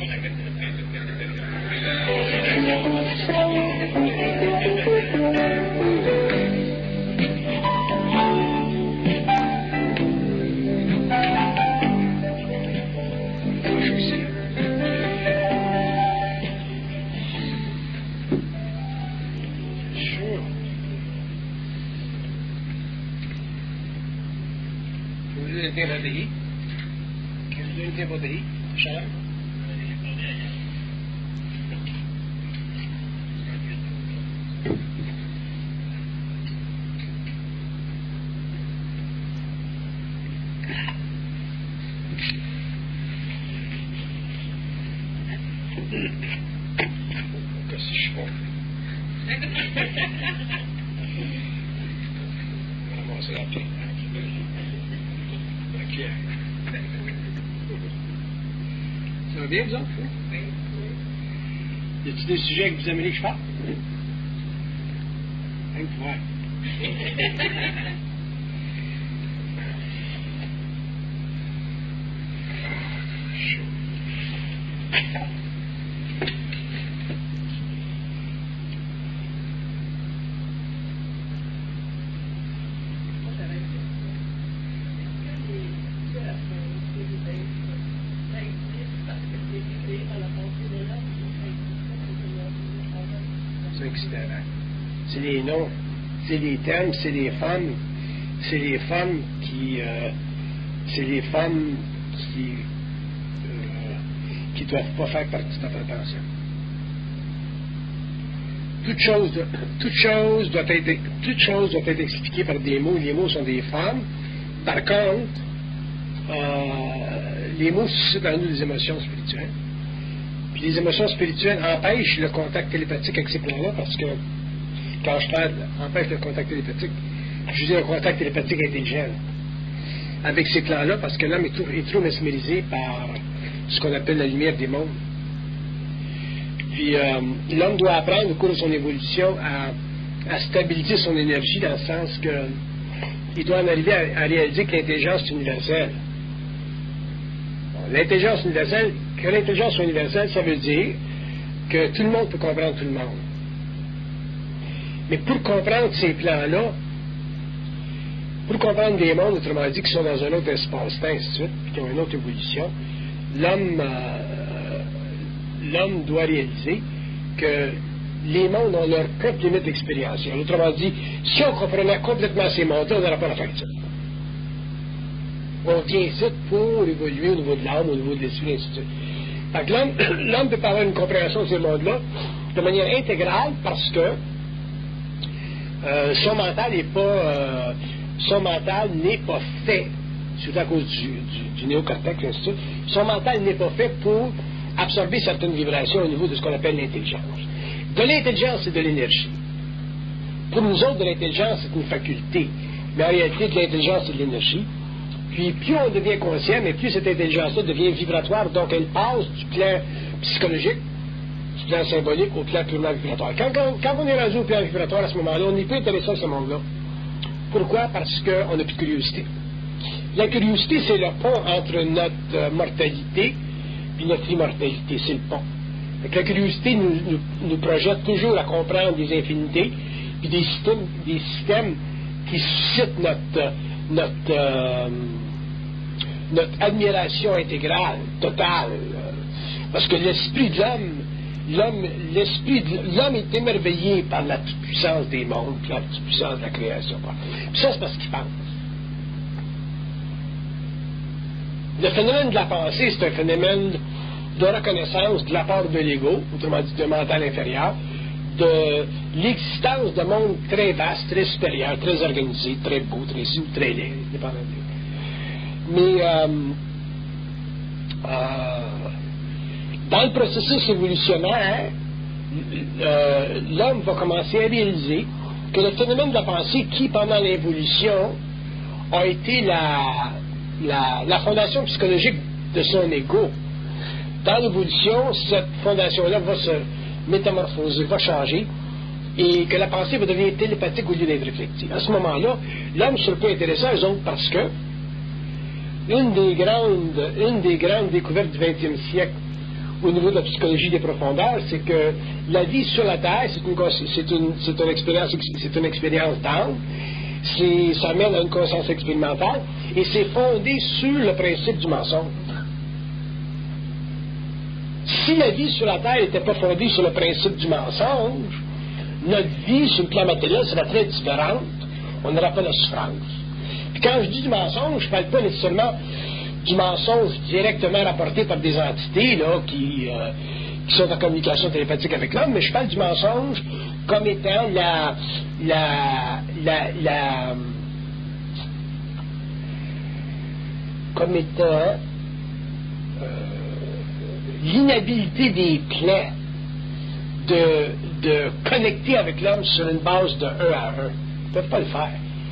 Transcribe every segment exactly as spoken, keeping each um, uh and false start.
Radhi, can you do anything about the heat? Shall I? Because it's short. I'm also happy. Ça va bien, vous autres? Y a-t-il des sujets que vous aimeriez que je parle? Rien que voir. C'est les noms, c'est les thèmes, c'est les femmes, c'est les femmes qui, euh, c'est les femmes qui, euh, qui doivent pas faire partie de notre attention. Toute chose, de, toute chose doit être, toute chose doit être expliquée par des mots. Les mots sont des femmes. Par contre, euh, les mots suscitent en nous des émotions spirituelles. Puis les émotions spirituelles empêchent le contact télépathique avec ces plans-là parce que quand je parle, empêche le contact télépathique, je dis un contact télépathique intelligent avec ces plans-là parce que l'homme est trop, est trop mesmérisé par ce qu'on appelle la lumière des mondes. Puis euh, l'homme doit apprendre au cours de son évolution à, à stabiliser son énergie dans le sens que il doit en arriver à, à réaliser que l'intelligence est universelle. Bon, l'intelligence universelle, que l'intelligence soit universelle, ça veut dire que tout le monde peut comprendre tout le monde. Mais pour comprendre ces plans-là, pour comprendre des mondes, autrement dit, qui sont dans un autre espace-temps, ainsi de suite, puis qui ont une autre évolution, l'homme, euh, l'homme doit réaliser que les mondes ont leur propre limite expérientielle. Autrement dit, si on comprenait complètement ces mondes-là, on n'aurait pas la fin de ça. On vient ici pour évoluer au niveau de l'âme, au niveau de l'esprit, ainsi de suite. Fait que l'homme, l'homme peut pas avoir une compréhension de ces mondes-là de manière intégrale parce que Euh, son mental n'est pas euh, son mental n'est pas fait, surtout à cause du, du, du néocortex, ainsi de suite. Son mental n'est pas fait pour absorber certaines vibrations au niveau de ce qu'on appelle l'intelligence. De l'intelligence, c'est de l'énergie. Pour nous autres, de l'intelligence, c'est une faculté. Mais en réalité, de l'intelligence, c'est de l'énergie. Puis plus on devient conscient, mais plus cette intelligence-là devient vibratoire, donc elle passe du plan psychologique, du plan symbolique au plan purement vibratoire. Quand, quand, quand on est rendu au plan vibratoire à ce moment-là, on n'est plus intéressé à ce monde-là. Pourquoi? Parce qu'on n'a plus de curiosité. La curiosité, c'est le pont entre notre euh, mortalité et notre immortalité. C'est le pont. Donc, la curiosité nous, nous, nous projette toujours à comprendre des infinités puis des systèmes, des systèmes qui suscitent notre, notre, euh, notre admiration intégrale, totale. Parce que l'esprit de l'homme L'homme, l'esprit de l'homme est émerveillé par la toute-puissance des mondes, par la toute-puissance de la création. Puis ça, c'est parce qu'il pense. Le phénomène de la pensée, c'est un phénomène de reconnaissance de la part de l'ego, autrement dit de mental inférieur, de l'existence de mondes très vastes, très supérieurs, très organisés, très beaux, très sous, très laids, dépendant de lui. Mais euh, euh, dans le processus évolutionnaire, euh, l'homme va commencer à réaliser que le phénomène de la pensée qui, pendant l'évolution, a été la, la, la fondation psychologique de son ego. Dans l'évolution, cette fondation-là va se métamorphoser, va changer, et que la pensée va devenir télépathique au lieu d'être réflective. À ce moment-là, l'homme se peut intéresser à eux autres parce que une des grandes, une des grandes découvertes du vingtième siècle au niveau de la psychologie des profondeurs, c'est que la vie sur la Terre, c'est une, c'est une, c'est une expérience, c'est une expérience d'âme, c'est, ça mène à une conscience expérimentale, et c'est fondé sur le principe du mensonge. Si la vie sur la Terre n'était pas fondée sur le principe du mensonge, notre vie sur le plan matériel serait très différente. On n'aurait pas de souffrance. Puis quand je dis du mensonge, je ne parle pas nécessairement du mensonge directement rapporté par des entités là, qui, euh, qui sont en communication télépathique avec l'homme, mais je parle du mensonge comme étant la, la, la, la comme étant euh, l'inhabilité des plans de, de connecter avec l'homme sur une base de un à un. Ils ne peuvent pas le faire.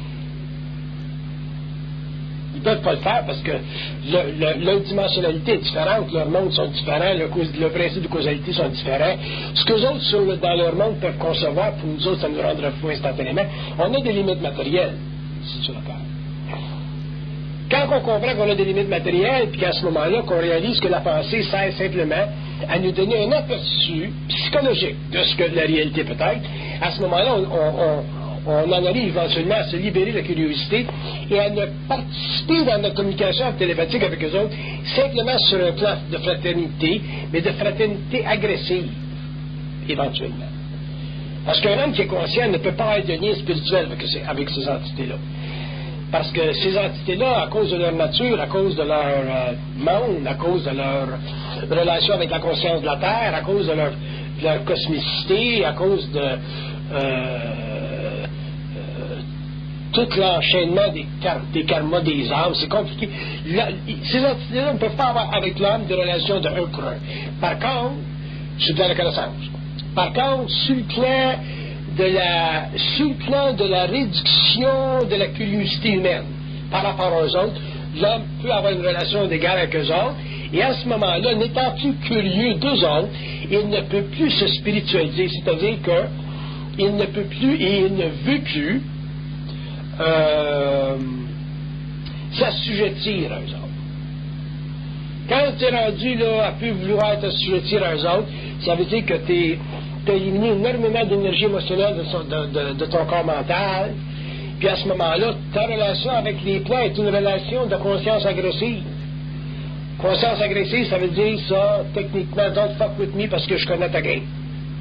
Ils ne peuvent pas le faire parce que l'indimensionnalité est différente, leurs mondes sont différents, le, le principe de causalité sont différents. Ce que les autres sur le, dans leur monde peuvent concevoir, pour nous autres, ça nous rendra fous instantanément. On a des limites matérielles ici sur la Terre. Quand on comprend qu'on a des limites matérielles, puis qu'à ce moment-là, qu'on réalise que la pensée sert simplement à nous donner un aperçu psychologique de ce que la réalité peut être, à ce moment-là, on, on, on on en arrive éventuellement à se libérer de la curiosité et à ne participer dans notre communication télépathique avec eux autres simplement sur un plan de fraternité, mais de fraternité agressive, éventuellement. Parce qu'un homme qui est conscient ne peut pas être de lien spirituel avec ces, avec ces entités-là. Parce que ces entités-là, à cause de leur nature, à cause de leur euh, monde, à cause de leur relation avec la conscience de la Terre, à cause de leur, de leur cosmicité, à cause de... Euh, tout l'enchaînement des, car des karmas des âmes, c'est compliqué. La, ces entités-là ne peuvent pas avoir avec l'homme des relations de un pour un. Par contre, sur le plan de la connaissance. Par contre, sur le plan de la, sur le plan de la réduction de la curiosité humaine par rapport aux autres, l'homme peut avoir une relation d'égal avec eux autres, et à ce moment-là, n'étant plus curieux d'eux autres, il ne peut plus se spiritualiser, c'est-à-dire qu'il ne peut plus et il ne veut plus Euh, s'assujettir à eux autres. Quand tu es rendu là à plus vouloir t'assujettir à eux autres, ça veut dire que tu as éliminé énormément d'énergie émotionnelle de, son, de, de, de ton corps mental, puis à ce moment-là, ta relation avec les plans est une relation de conscience agressive. Conscience agressive, ça veut dire ça, techniquement, don't fuck with me parce que je connais ta game.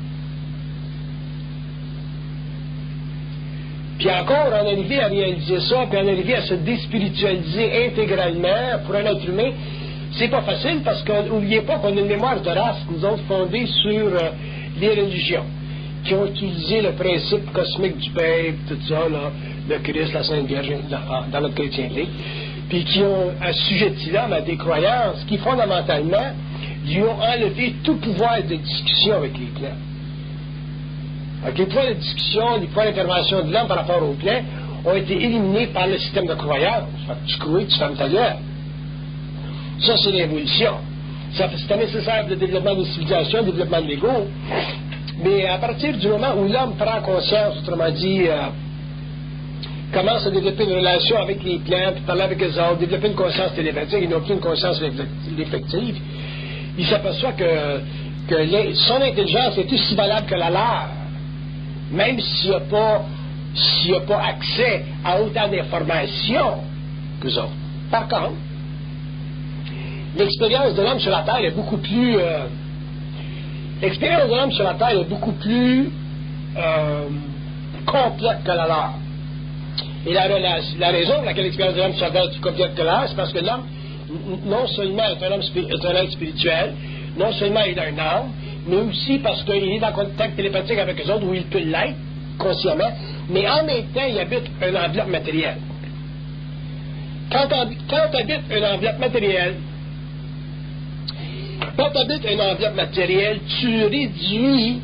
Puis encore, en arriver à réaliser ça, puis en arriver à se déspiritualiser intégralement pour un être humain, c'est pas facile parce que n'oubliez pas qu'on a une mémoire de race, nous autres, fondée sur euh, les religions, qui ont utilisé le principe cosmique du Père, tout ça, là, le Christ, la Sainte Vierge, dans, dans notre chrétienté, puis qui ont assujetti l'homme à des croyances qui, fondamentalement, lui ont enlevé tout pouvoir de discussion avec les plans. Donc, les points de discussion, les points d'intervention de l'homme par rapport au plan ont été éliminés par le système de croyance. Fait que tu crois, tu fermes ta gueule. Ça, c'est l'évolution. C'était nécessaire pour le développement des civilisations, le développement de l'ego. Mais à partir du moment où l'homme prend conscience, autrement dit, euh, commence à développer une relation avec les plans, puis parler avec eux autres, développer une conscience télépathique, ils n'ont plus une conscience effective, il s'aperçoit que, que les, son intelligence est aussi valable que la leur. Même s'il n'y a pas s'il n'y a pas accès à autant d'informations qu'eux autres. Par contre, l'expérience de l'homme sur la Terre est beaucoup plus euh, l'expérience de l'homme sur la Terre est beaucoup plus euh, complète que la leur. Et la, la, la raison pour laquelle l'expérience de l'homme sur la Terre est plus complète que la leur, c'est parce que l'homme non seulement est un homme est un être spirituel, non seulement il a un âme, mais aussi parce qu'il est en contact télépathique avec eux autres, où il peut l'être, consciemment, mais en même temps, il habite une enveloppe matérielle. Quand tu habites une enveloppe matérielle, quand tu habites une enveloppe matérielle, tu réduis,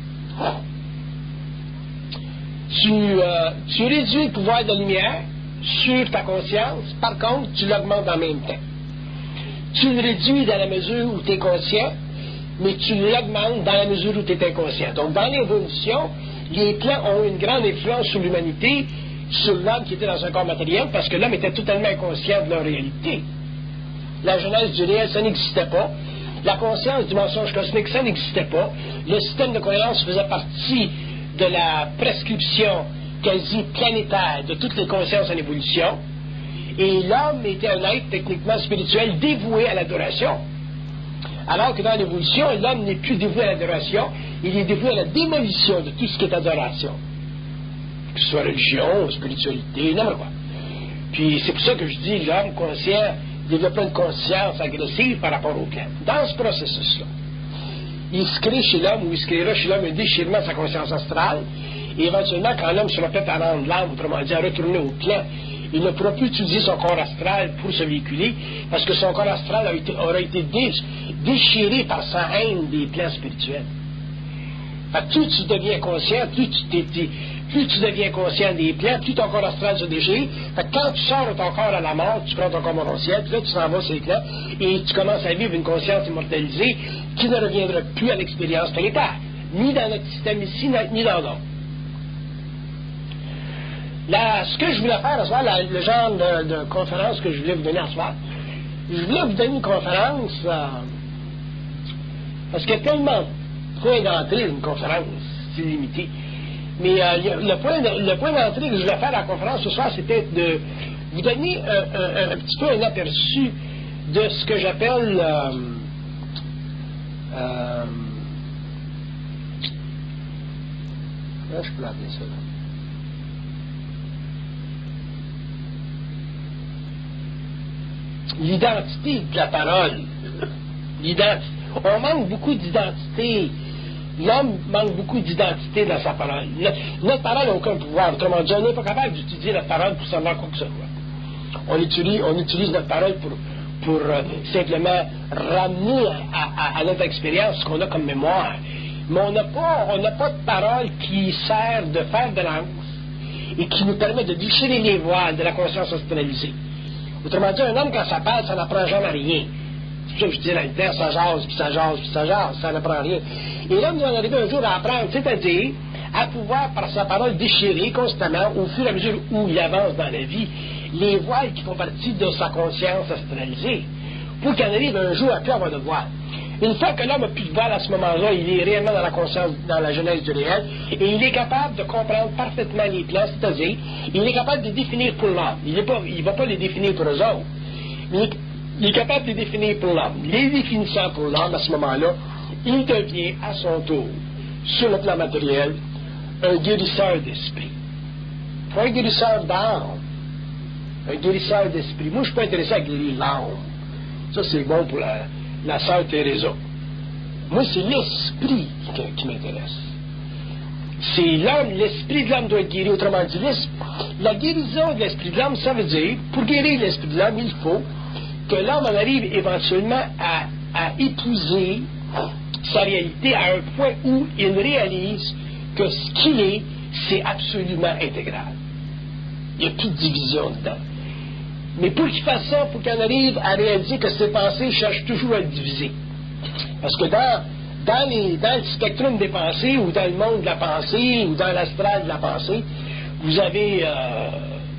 tu, euh, tu réduis le pouvoir de la lumière sur ta conscience, par contre, tu l'augmentes en même temps. Tu le réduis dans la mesure où tu es conscient, mais tu l'augmentes dans la mesure où tu es inconscient. Donc, dans l'évolution, les plans ont une grande influence sur l'humanité, sur l'homme qui était dans un corps matériel, parce que l'homme était totalement inconscient de leur réalité. La genèse du réel, ça n'existait pas. la conscience du mensonge cosmique, ça n'existait pas. Le système de croyance faisait partie de la prescription quasi planétaire de toutes les consciences en évolution. Et l'homme était un être techniquement spirituel dévoué à l'adoration. Alors que dans l'évolution, l'homme n'est plus dévoué à l'adoration, il est dévoué à la démolition de tout ce qui est adoration. Que ce soit religion, spiritualité, n'importe quoi. Puis c'est pour ça que je dis l'homme conscient développe une conscience agressive par rapport au plan. Dans ce processus-là, il se crée chez l'homme ou il se créera chez l'homme un déchirement de sa conscience astrale, et éventuellement, quand l'homme sera prêt à rendre l'âme, autrement dit, à retourner au plan, il ne pourra plus utiliser son corps astral pour se véhiculer, parce que son corps astral a été, aura été dé, déchiré par sa haine des plans spirituels. Fait que plus tu deviens conscient, plus tu, t'es, t'es, plus tu deviens conscient des plans, plus ton corps astral se déchire. Fait que quand tu sors de ton corps à la mort, tu prends ton corps morontiel, puis là tu s'en vas sur les plans, et tu commences à vivre une conscience immortalisée qui ne reviendra plus à l'expérience planétaire, ni dans notre système ici, ni dans l'autre. Là, ce que je voulais faire ce soir, la, le genre de, de conférence que je voulais vous donner ce soir, je voulais vous donner une conférence euh, parce qu'il y a tellement de points d'entrée d'une conférence, c'est limité. Mais euh, le, point de, le point d'entrée que je voulais faire à la conférence ce soir, c'était de vous donner un, un, un petit peu un aperçu de ce que j'appelle euh, euh, comment je peux l'appeler ça là? L'identité de la parole. L'identité. On manque beaucoup d'identité. L'homme manque beaucoup d'identité dans sa parole. Notre, notre parole n'a aucun pouvoir. Autrement dit, on n'est pas capable d'utiliser notre parole pour savoir quoi que ce soit. On utilise, on utilise notre parole pour, pour euh, simplement ramener à, à, à notre expérience ce qu'on a comme mémoire. Mais on n'a pas, on n'a pas de parole qui sert de fer de lance et qui nous permet de déchirer les voiles de la conscience astralisée. Autrement dit, un homme, quand ça parle, ça n'apprend jamais rien. C'est pour ça que je dis dans le terre, ça jase, puis ça jase, puis ça jase, ça n'apprend rien. Et l'homme doit arriver un jour à apprendre, c'est-à-dire à pouvoir, par sa parole, déchirer constamment, au fur et à mesure où il avance dans la vie, les voiles qui font partie de sa conscience astralisée, pour qu'il en arrive un jour à plus avoir de voile. Une fois que l'homme n'a plus de voile à ce moment-là, il est réellement dans la conscience, dans la genèse du réel, et il est capable de comprendre parfaitement les plans, c'est-à-dire, il est capable de les définir pour l'homme. Il ne va pas les définir pour eux autres, mais il est capable de les définir pour l'homme. Les définissant pour l'homme, à ce moment-là, il devient, à son tour, sur le plan matériel, un guérisseur d'esprit. Pas un guérisseur d'âme, un guérisseur d'esprit. Moi, je ne suis pas intéressé à guérir l'âme. Ça, c'est bon pour la... la sœur Teresa. Moi, c'est l'esprit qui, qui m'intéresse. C'est l'homme, l'esprit de l'homme doit être guéri. Autrement dit, la guérison de l'esprit de l'homme, ça veut dire, pour guérir l'esprit de l'homme, il faut que l'homme en arrive éventuellement à, à épouser sa réalité à un point où il réalise que ce qu'il est, c'est absolument intégral. Il n'y a plus de division dedans. Mais pour qu'il fasse ça, pour qu'il en arrive à réaliser que ses pensées cherchent toujours à le diviser. Parce que dans, dans, les, dans le spectrum des pensées, ou dans le monde de la pensée, ou dans l'astral de la pensée, vous avez euh,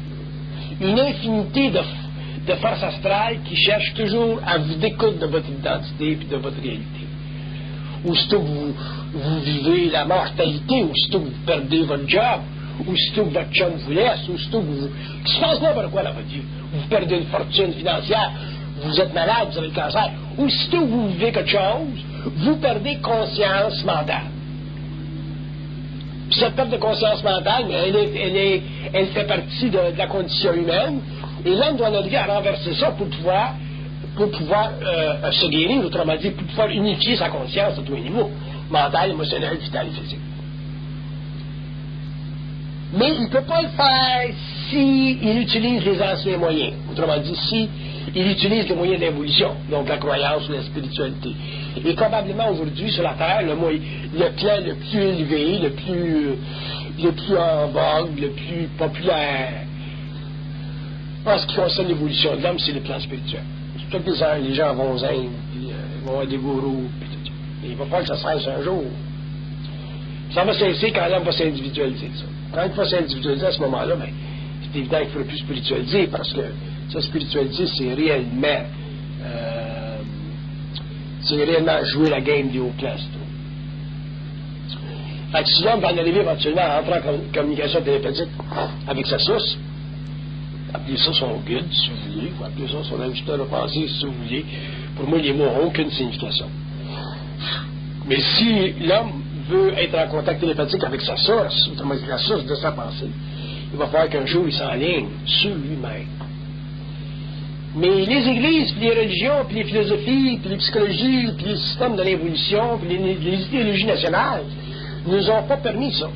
une infinité de, de forces astrales qui cherchent toujours à vous découdre de votre identité et de votre réalité. Aussitôt que vous, vous vivez la mortalité, aussitôt que vous perdez votre job, aussitôt que votre chum vous laisse, aussitôt que vous... qu'il se passe n'importe quoi dans votre vie. Vous perdez une fortune financière, vous êtes malade, vous avez le cancer. Aussitôt que vous vivez quelque chose, vous perdez conscience mentale. Puis cette perte de conscience mentale, elle, est, elle, est, elle fait partie de, de la condition humaine, et l'homme doit arriver à renverser ça pour pouvoir, pour pouvoir euh, se guérir, autrement dit, pour pouvoir unifier sa conscience à tous les niveaux, mental, émotionnel, vital et physique. Mais il ne peut pas le faire s'il utilise les anciens moyens. Autrement dit, s'il utilise les moyens d'évolution, donc la croyance ou la spiritualité. Et probablement aujourd'hui, sur la Terre, le, moyen, le plan le plus élevé, le plus, le plus en vogue, le plus populaire, en ce qui concerne l'évolution de l'homme, c'est le plan spirituel. C'est tout les, les gens vont aux Indes, puis euh, vont avoir des gourous, puis tout ça. Et il va falloir que ça cesse un jour. Ça va cesser quand l'homme va s'individualiser, ça. Quand il va s'individualiser à ce moment-là, ben, c'est évident qu'il ne faudra plus spiritualiser, parce que ça, spiritualiser, c'est réellement euh, c'est réellement jouer la game des hauts classes. Fait que si l'homme va en arriver éventuellement à entrer en communication télépathique avec sa source, appelez ça son guide, si vous voulez, ou appelez ça son ajusteur de pensée, si vous voulez. Pour moi, les mots n'ont aucune signification. Mais si l'homme veut être en contact télépathique avec sa source, autrement dit la source de sa pensée, il va falloir qu'un jour il s'enligne sur lui-même. Mais les églises, puis les religions, puis les philosophies, puis les psychologies, puis les systèmes de l'évolution, puis les, les idéologies nationales, ne nous ont pas permis ça.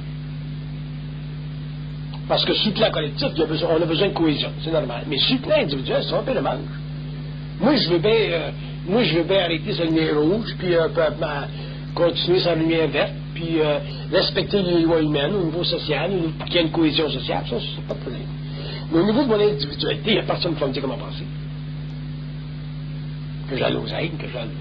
Parce que sur le plan collectif, il y a besoin, on a besoin de cohésion, c'est normal. Mais sur le plan individuel, c'est un peu le manque. Moi, je veux bien, euh, moi, je veux bien arrêter sa lumière rouge, puis euh, euh, continuer sa lumière verte, puis euh, respecter les lois humaines au niveau social, pour qu'il y ait une cohésion sociale, ça, c'est pas de problème. Mais au niveau de mon individualité, il n'y a personne qui va me dire comment penser. Que j'aille aux aigles, que j'aille.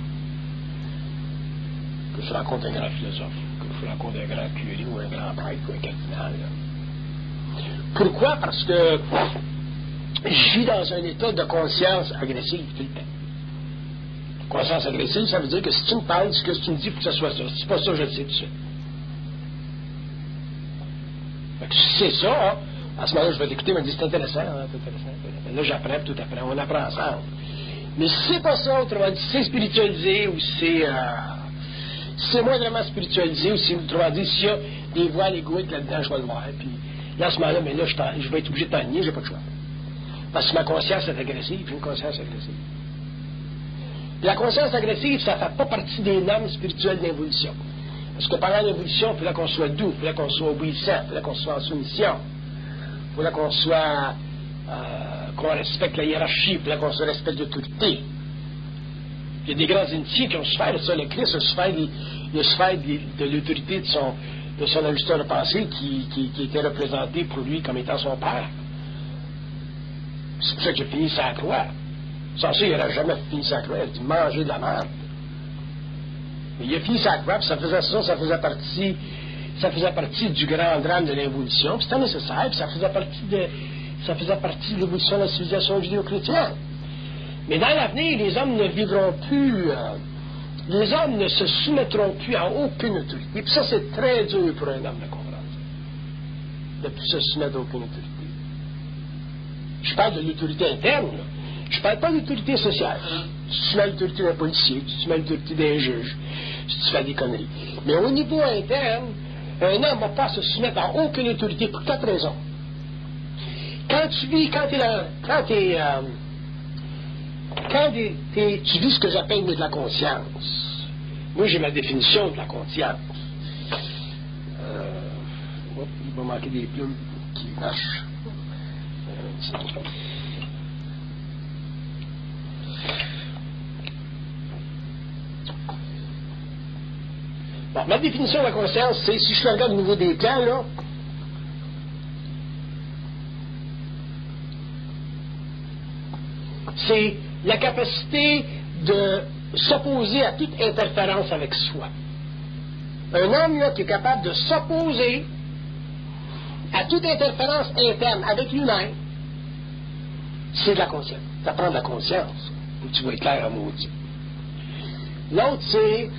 Que je rencontre un grand philosophe, que je rencontre un grand curé ou un grand prêtre ou un cardinal. Là. Pourquoi? Parce que je suis dans un état de conscience agressive tout le temps. Conscience agressive, ça veut dire que si tu me parles, ce que tu me dis, il faut que ce soit ça. Si c'est pas ça, je le sais tout de suite. Fait que si c'est ça, hein, à ce moment-là, je vais t'écouter, je me dis c'est intéressant, hein, c'est intéressant. Là, j'apprends, tout apprend, on apprend ensemble. Mais si c'est pas ça, autrement dit, si c'est spiritualisé ou si c'est, euh, si c'est moindrement spiritualisé ou si, autrement dit, s'il y a des voiles égoïques là-dedans, je vais le voir. Puis là, à ce moment-là, mais là, je, je vais être obligé de t'enligner, j'ai pas de choix. Parce que ma conscience est agressive, j'ai une conscience agressive. Puis la conscience agressive, ça ne fait pas partie des normes spirituelles d'évolution. Parce que pendant l'évolution, il faut qu'on soit doux, il faut qu'on soit obéissant, il faut qu'on soit en soumission, il faut qu'on soit, euh, qu'on respecte la hiérarchie, il faut qu'on se respecte l'autorité. Il y a des grands initiés qui ont souffert de ça. Le Christ a souffert, de, il a souffert de, de l'autorité de son, de son ajusteur de pensée qui, qui, qui était représenté pour lui comme étant son père. C'est pour ça qu'il a fini sa croix. Sans ça, il n'aurait jamais fini sa croix. Il a dit manger de la merde. Mais il a fini sa croix, puis ça faisait ça, ça faisait partie, ça faisait partie du grand drame de l'évolution, puis c'était nécessaire, puis ça faisait partie de, ça faisait partie de l'évolution de la civilisation judéo-chrétienne. Mais dans l'avenir, les hommes ne vivront plus, euh, les hommes ne se soumettront plus à aucune autorité. Et puis ça, c'est très dur pour un homme de comprendre ça, de plus se soumettre à aucune autorité. Je parle de l'autorité interne, là. Je ne parle pas d'autorité sociale. Si tu mets l'autorité d'un policier, si tu mets l'autorité d'un juge, si tu fais des conneries. Mais au niveau interne, un homme ne va pas se soumettre à aucune autorité pour quatre raisons. Quand tu vis, quand, es là, quand, es, euh, quand t'es, t'es, tu vis ce que j'appelle de la conscience, moi j'ai ma définition de la conscience. Euh, oh, il va manquer des plumes qui marchent. Euh, Bon, ma définition de la conscience, c'est, si je regarde au niveau des plans, là, c'est la capacité de s'opposer à toute interférence avec soi. Un homme, là, qui est capable de s'opposer à toute interférence interne avec lui-même, c'est de la conscience. Ça prend de la conscience. Et tu vas être clair à maudit. L'autre, c'est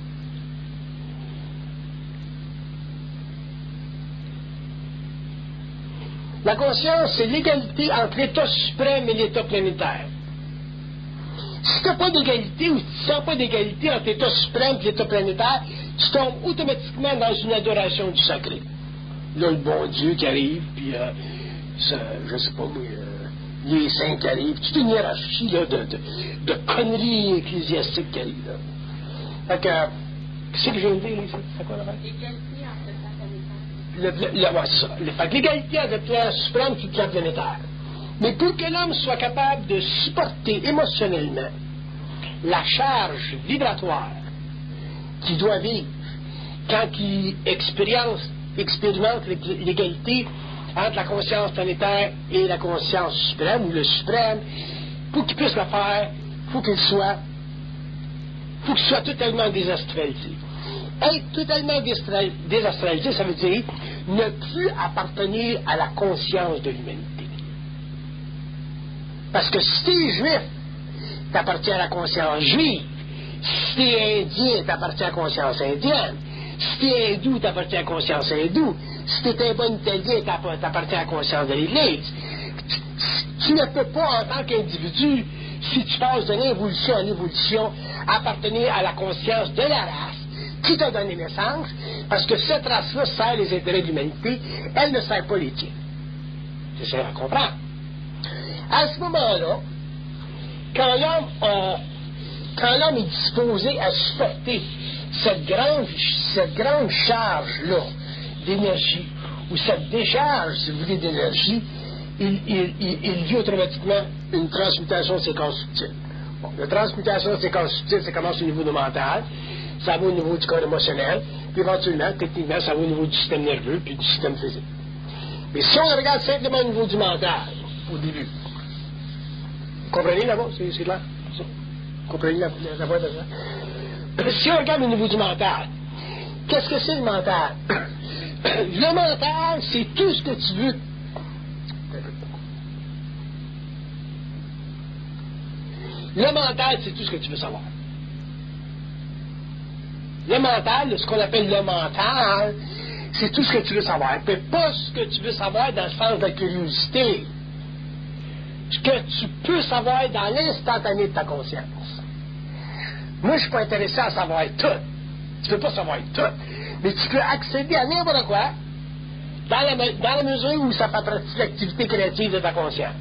la conscience, c'est l'égalité entre l'état suprême et l'état planétaire. Si tu n'as pas d'égalité ou si tu ne sens pas d'égalité entre l'état suprême et l'état planétaire, tu tombes automatiquement dans une adoration du sacré. Là, le bon Dieu qui arrive, puis euh, ça, je sais pas, mais, euh, les saints qui arrivent, toute une hiérarchie là, de, de, de conneries ecclésiastiques qui arrivent. Là. Fait que, qu'est-ce que j'ai dit, là, c'est quoi la règle? L'égalité entre le plan planétaire. Le, le, ouais, c'est ça. Le, fait que l'égalité entre le plan suprême et le plan planétaire. Mais pour que l'homme soit capable de supporter émotionnellement la charge vibratoire qu'il doit vivre quand il expérience, expérimente l'égalité entre la conscience planétaire et la conscience suprême, ou le suprême, pour qu'il puisse le faire, il faut qu'il soit, faut qu'il soit totalement désastralisé. Être totalement désastralisé, ça veut dire ne plus appartenir à la conscience de l'humanité. Parce que si tu es juif, tu appartiens à la conscience juive. Si t'es indien, t'appartiens à la conscience indienne. Si t'es hindou, t'appartiens à la conscience hindoue. Si t'es un bon italien, t'appartiens à la conscience de l'Église. Tu ne peux pas, en tant qu'individu, si tu passes de l'évolution à l'évolution, appartenir à la conscience de la race qui t'a donné naissance, parce que cette race-là sert les intérêts de l'humanité, elle ne sert pas les tiens. C'est ça à comprendre. À ce moment-là, quand l'homme a, quand l'homme est disposé à supporter cette grande, cette grande charge-là d'énergie, ou cette décharge, si vous voulez, d'énergie, il, il, il, il vit automatiquement une transmutation de séquence subtile. Bon, la transmutation de séquence subtile, ça commence au niveau du mental, ça va au niveau du corps émotionnel, puis éventuellement, techniquement, ça va au niveau du système nerveux, puis du système physique. Mais si on regarde simplement au niveau du mental, au début, vous comprenez là-bas, c'est, c'est clair? Ça? Vous comprenez la, la, la voix de ça? Si on regarde au niveau du mental, qu'est-ce que c'est le mental? Le mental, c'est tout ce que tu veux. Le mental, c'est tout ce que tu veux savoir. Le mental, ce qu'on appelle le mental, c'est tout ce que tu veux savoir. Mais pas ce que tu veux savoir dans le sens de la curiosité. Ce que tu peux savoir dans l'instantané de ta conscience. Moi, je ne suis pas intéressé à savoir tout. Tu ne peux pas savoir tout. Mais tu peux accéder à n'importe quoi dans la, dans la mesure où ça fait partie de l'activité créative de ta conscience.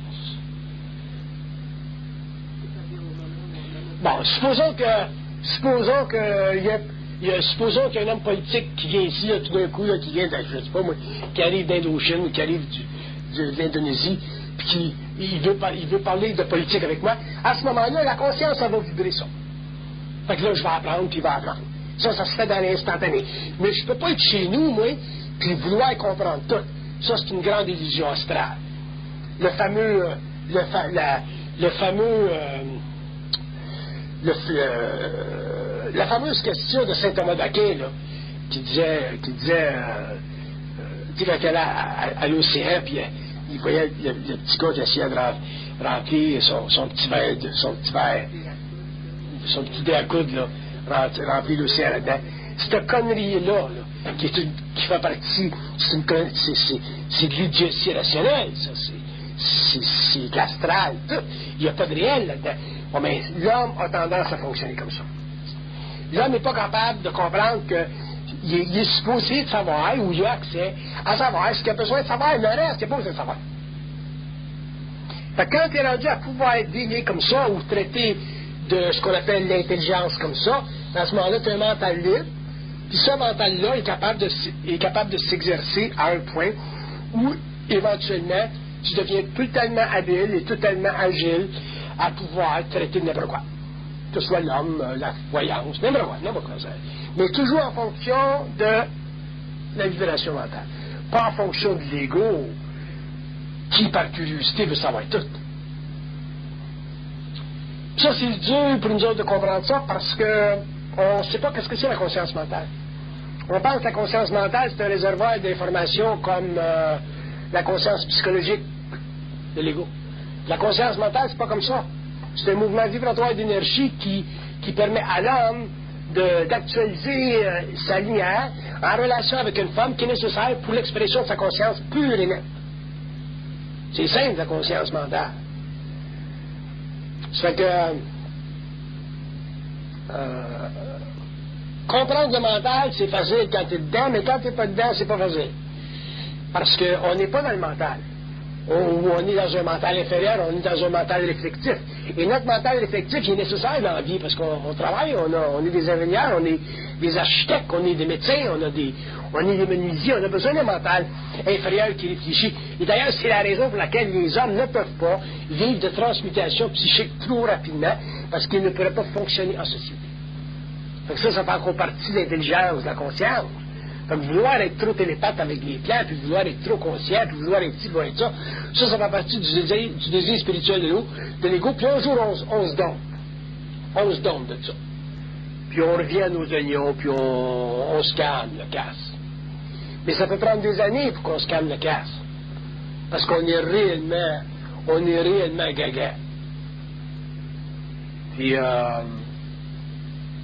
Bon, supposons que, supposons que, il y a, il y a, supposons qu'il y a un homme politique qui vient ici, là, tout d'un coup, là, qui vient, de, je ne sais pas moi, qui arrive d'Indochine ou qui arrive du, du, de l'Indonésie, puis qui il veut, il veut parler de politique avec moi. À ce moment-là, la conscience, ça va vibrer ça. Fait que là, je vais apprendre, puis il va apprendre. Ça, ça se fait dans l'instantané. Mais je ne peux pas être chez nous, moi, puis vouloir comprendre tout. Ça, c'est une grande illusion astrale. Le fameux, euh, le, fa, la, le fameux, euh, le, le, la fameuse question de saint Thomas d'Aquin, là, qui disait, qui disait, euh, euh, tu sais, quand elle allait à, à, à l'océan, puis il voyait le, le petit gars qui essayait de remplir son, son petit verre, son petit verre, son petit dé à coude, là, remplir l'océan là-dedans. Cette connerie-là, là, qui, est une, qui fait partie, c'est, une, c'est, c'est, c'est de l'idiotie rationnelle, ça, c'est, c'est, c'est de l'astral, tout. Il n'y a pas de réel là-dedans. Bon, mais l'homme a tendance à fonctionner comme ça. L'homme n'est pas capable de comprendre que il est, il est supposé de savoir, ou il a accès à savoir ce qu'il a besoin de savoir, le reste, il n'a pas besoin de savoir. Fait que quand tu es rendu à pouvoir dealer comme ça, ou traiter de ce qu'on appelle l'intelligence comme ça, à ce moment-là, tu as un mental libre, puis ce mental-là est capable de, est capable de s'exercer à un point où, éventuellement, tu deviens totalement habile et totalement agile à pouvoir traiter de n'importe quoi. Que ce soit l'homme, la voyance, n'importe quoi, n'importe quoi. Mais toujours en fonction de la vibration mentale. Pas en fonction de l'ego qui, par curiosité, veut savoir tout. Ça, c'est dur pour nous autres de comprendre ça parce que on ne sait pas qu'est-ce que c'est la conscience mentale. On pense que la conscience mentale, c'est un réservoir d'informations comme euh, la conscience psychologique de l'ego. La conscience mentale, c'est pas comme ça. C'est un mouvement vibratoire d'énergie qui, qui permet à l'homme de, d'actualiser euh, sa lumière en relation avec une forme qui est nécessaire pour l'expression de sa conscience pure et nette. C'est simple, la conscience mentale. Ça fait que euh, comprendre le mental, c'est facile quand tu es dedans, mais quand tu n'es pas dedans, c'est pas facile. Parce qu'on n'est pas dans le mental. On, on est dans un mental inférieur, on est dans un mental réflectif. Et notre mental réflectif, il est nécessaire dans la vie parce qu'on on travaille, on, a, on est des ingénieurs, on est des architectes, on est des médecins, on, a des, on est des menuisiers, on a besoin d'un mental inférieur qui réfléchit. Et d'ailleurs, c'est la raison pour laquelle les hommes ne peuvent pas vivre de transmutation psychique trop rapidement parce qu'ils ne pourraient pas fonctionner en société. Donc ça, ça fait encore partie de l'intelligence, de la conscience. Comme vouloir être trop télépathe avec les plans, puis vouloir être trop conscient, puis vouloir être ci, vouloir être ça, ça, ça fait partie du désir, du désir spirituel de l'ego, puis un jour, on, on se donne. On se donne de ça. Puis on revient à nos oignons, puis on, on se calme le casse. Mais ça peut prendre des années pour qu'on se calme le casse. Parce qu'on est réellement, on est réellement gaga. Puis, euh,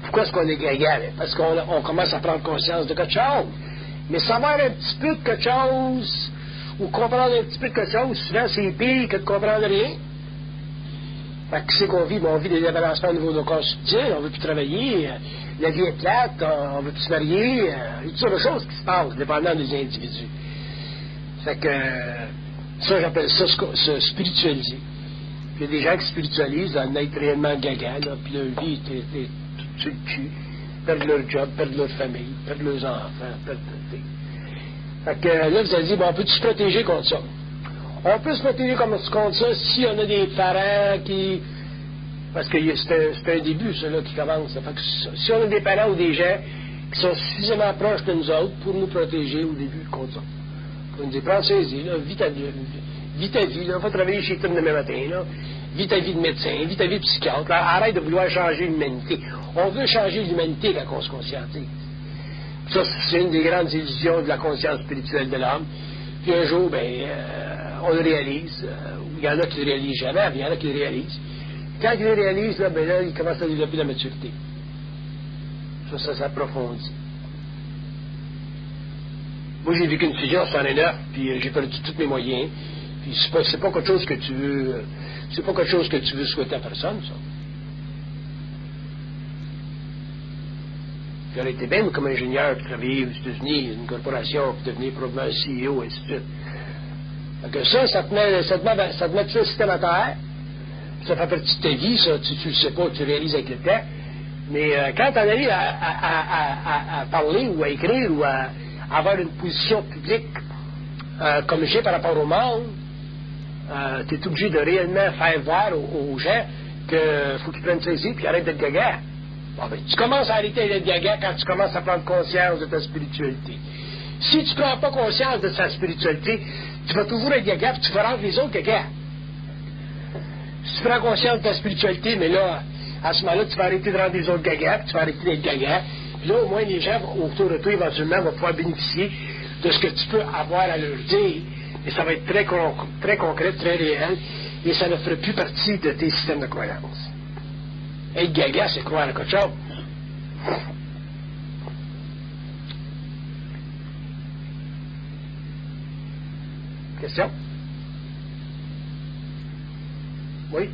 Pourquoi est-ce qu'on est gaga? Parce qu'on on commence à prendre conscience de quelque chose. Mais savoir un petit peu de quelque chose, ou comprendre un petit peu de quelque chose, souvent c'est pire que de comprendre rien. Fait que c'est qu'on vit? Ben, on vit des débalancements au niveau de nos corps subtils, on ne veut plus travailler, euh, la vie est plate, on ne veut plus se marier, euh, il y a toutes sortes de choses qui se passent, dépendant des individus. Fait que, euh, ça, j'appelle ça se, se spiritualiser. Puis il y a des gens qui spiritualisent en être réellement gaga, là, puis leur vie est, est, est toute sur le cul, perdent leur job, perdent leur famille, perdent leurs enfants, perdent... Fait que là, vous allez dire, bon, on peut-tu se protéger contre ça? On peut se protéger contre ça si on a des parents qui... Parce que c'est un, un début, ça, là, qui commence. Fait que si on a des parents ou des gens qui sont suffisamment proches de nous autres pour nous protéger au début contre ça. On nous dit, pensez-y, là, vis ta, vis ta vie, là, va travailler chez toi demain matin, là, vis ta vie de médecin, vis ta vie de psychiatre, là, arrête de vouloir changer l'humanité. On veut changer l'humanité quand on se conscientise. Ça, c'est une des grandes illusions de la conscience spirituelle de l'homme. Puis un jour, ben, euh, on le réalise. Euh, il y en a qui le réalisent jamais, mais il y en a qui le réalisent. Quand ils le réalisent, là, ben là, ils commencent à développer la maturité. Ça, ça s'approfondit. Moi, j'ai vécu une fusion en soixante-neuf, puis euh, j'ai perdu tous mes moyens. Puis c'est pas, c'est pas quelque chose que tu veux, euh, c'est pas quelque chose que tu veux souhaiter à personne, ça. J'aurais été bien comme ingénieur, puis travailler aux États-Unis, une corporation, puis devenir probablement un C E O, et ainsi de suite. Fait que ça, ça te met, ça te met, ça te met tout le système à terre. Ça fait partie de ta vie, ça, tu, tu le sais pas, tu réalises avec le temps. Mais euh, quand tu en arrives à, à, à, à, à parler ou à écrire ou à, à avoir une position publique euh, comme j'ai par rapport au monde, euh, tu es obligé de réellement faire voir aux, aux gens qu'il faut qu'ils prennent saisie puis arrêtent d'être gaga. Bon, ben, tu commences à arrêter d'être gaga quand tu commences à prendre conscience de ta spiritualité. Si tu ne prends pas conscience de ta spiritualité, tu vas toujours être gaga puis tu vas rendre les autres gaga. Si tu prends conscience de ta spiritualité, mais là, à ce moment-là, tu vas arrêter de rendre les autres gaga, puis tu vas arrêter d'être gaga. Puis là, au moins, les gens autour de toi, éventuellement, vont pouvoir bénéficier de ce que tu peux avoir à leur dire. Et ça va être très, con très concret, très réel, et ça ne ferait plus partie de tes systèmes de croyance. Être gaga, c'est croire à quelque chose. Question? Oui?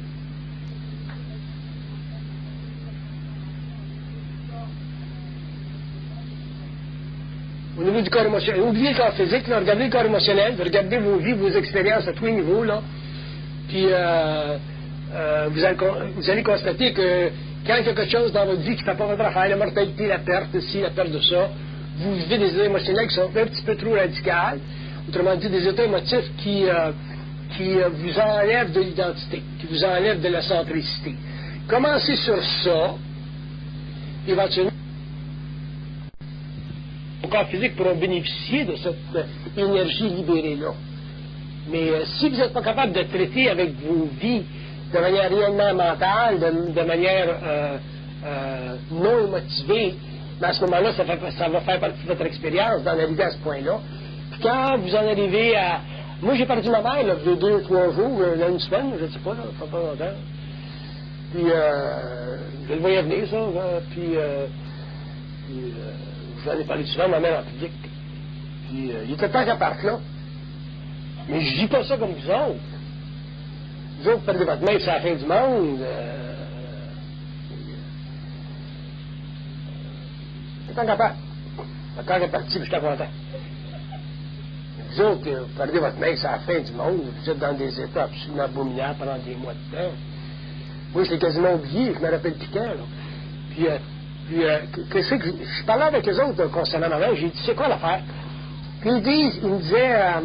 Au niveau du corps émotionnel, oubliez le corps physique, là, regardez le corps émotionnel, regardez vos vies, vos expériences à tous les niveaux, là. Puis euh, euh, vous, allez, vous allez constater que quand il y a quelque chose dans votre vie qui ne fait pas votre affaire, la mortalité, la perte ici, la perte de ça, vous vivez des états émotionnels qui sont un petit peu trop radicales, autrement dit des états émotifs qui, euh, qui euh, vous enlèvent de l'identité, qui vous enlèvent de la centricité. Commencez sur ça, éventuellement, le corps physique pourront bénéficier de cette euh, énergie libérée-là. Mais euh, si vous n'êtes pas capable de traiter avec vos vies de manière réellement mentale, de, de manière euh, euh, non émotivée, mais à ce moment-là, ça, ça va faire partie de votre expérience d'en arriver à ce point-là. Puis quand vous en arrivez à... Moi, j'ai perdu ma mère, là, il y a deux, trois jours, là, une semaine, je ne sais pas, là, ça fait pas longtemps. Puis, euh, je le voyais venir, ça, là, puis... Euh, puis euh, je vous en ai parlé souvent, ma mère en public. Puis, euh, il était temps qu'elle parte là. Mais je dis pas ça comme vous autres. Vous autres, perdez votre main, c'est la fin du monde. Euh, c'est tant qu'elle part. Quand elle est partie, je suis content. Vous autres, vous perdez votre main, c'est la fin du monde. Vous êtes dans des états absolument abominables pendant des mois de temps. Moi, je l'ai quasiment oublié, je me rappelle plus quand, là. Puis, euh, puis euh, qu'est-ce que je, je parlais avec eux autres, là, concernant ma mère, j'ai dit, c'est quoi l'affaire? Puis ils disent, ils me disaient, euh,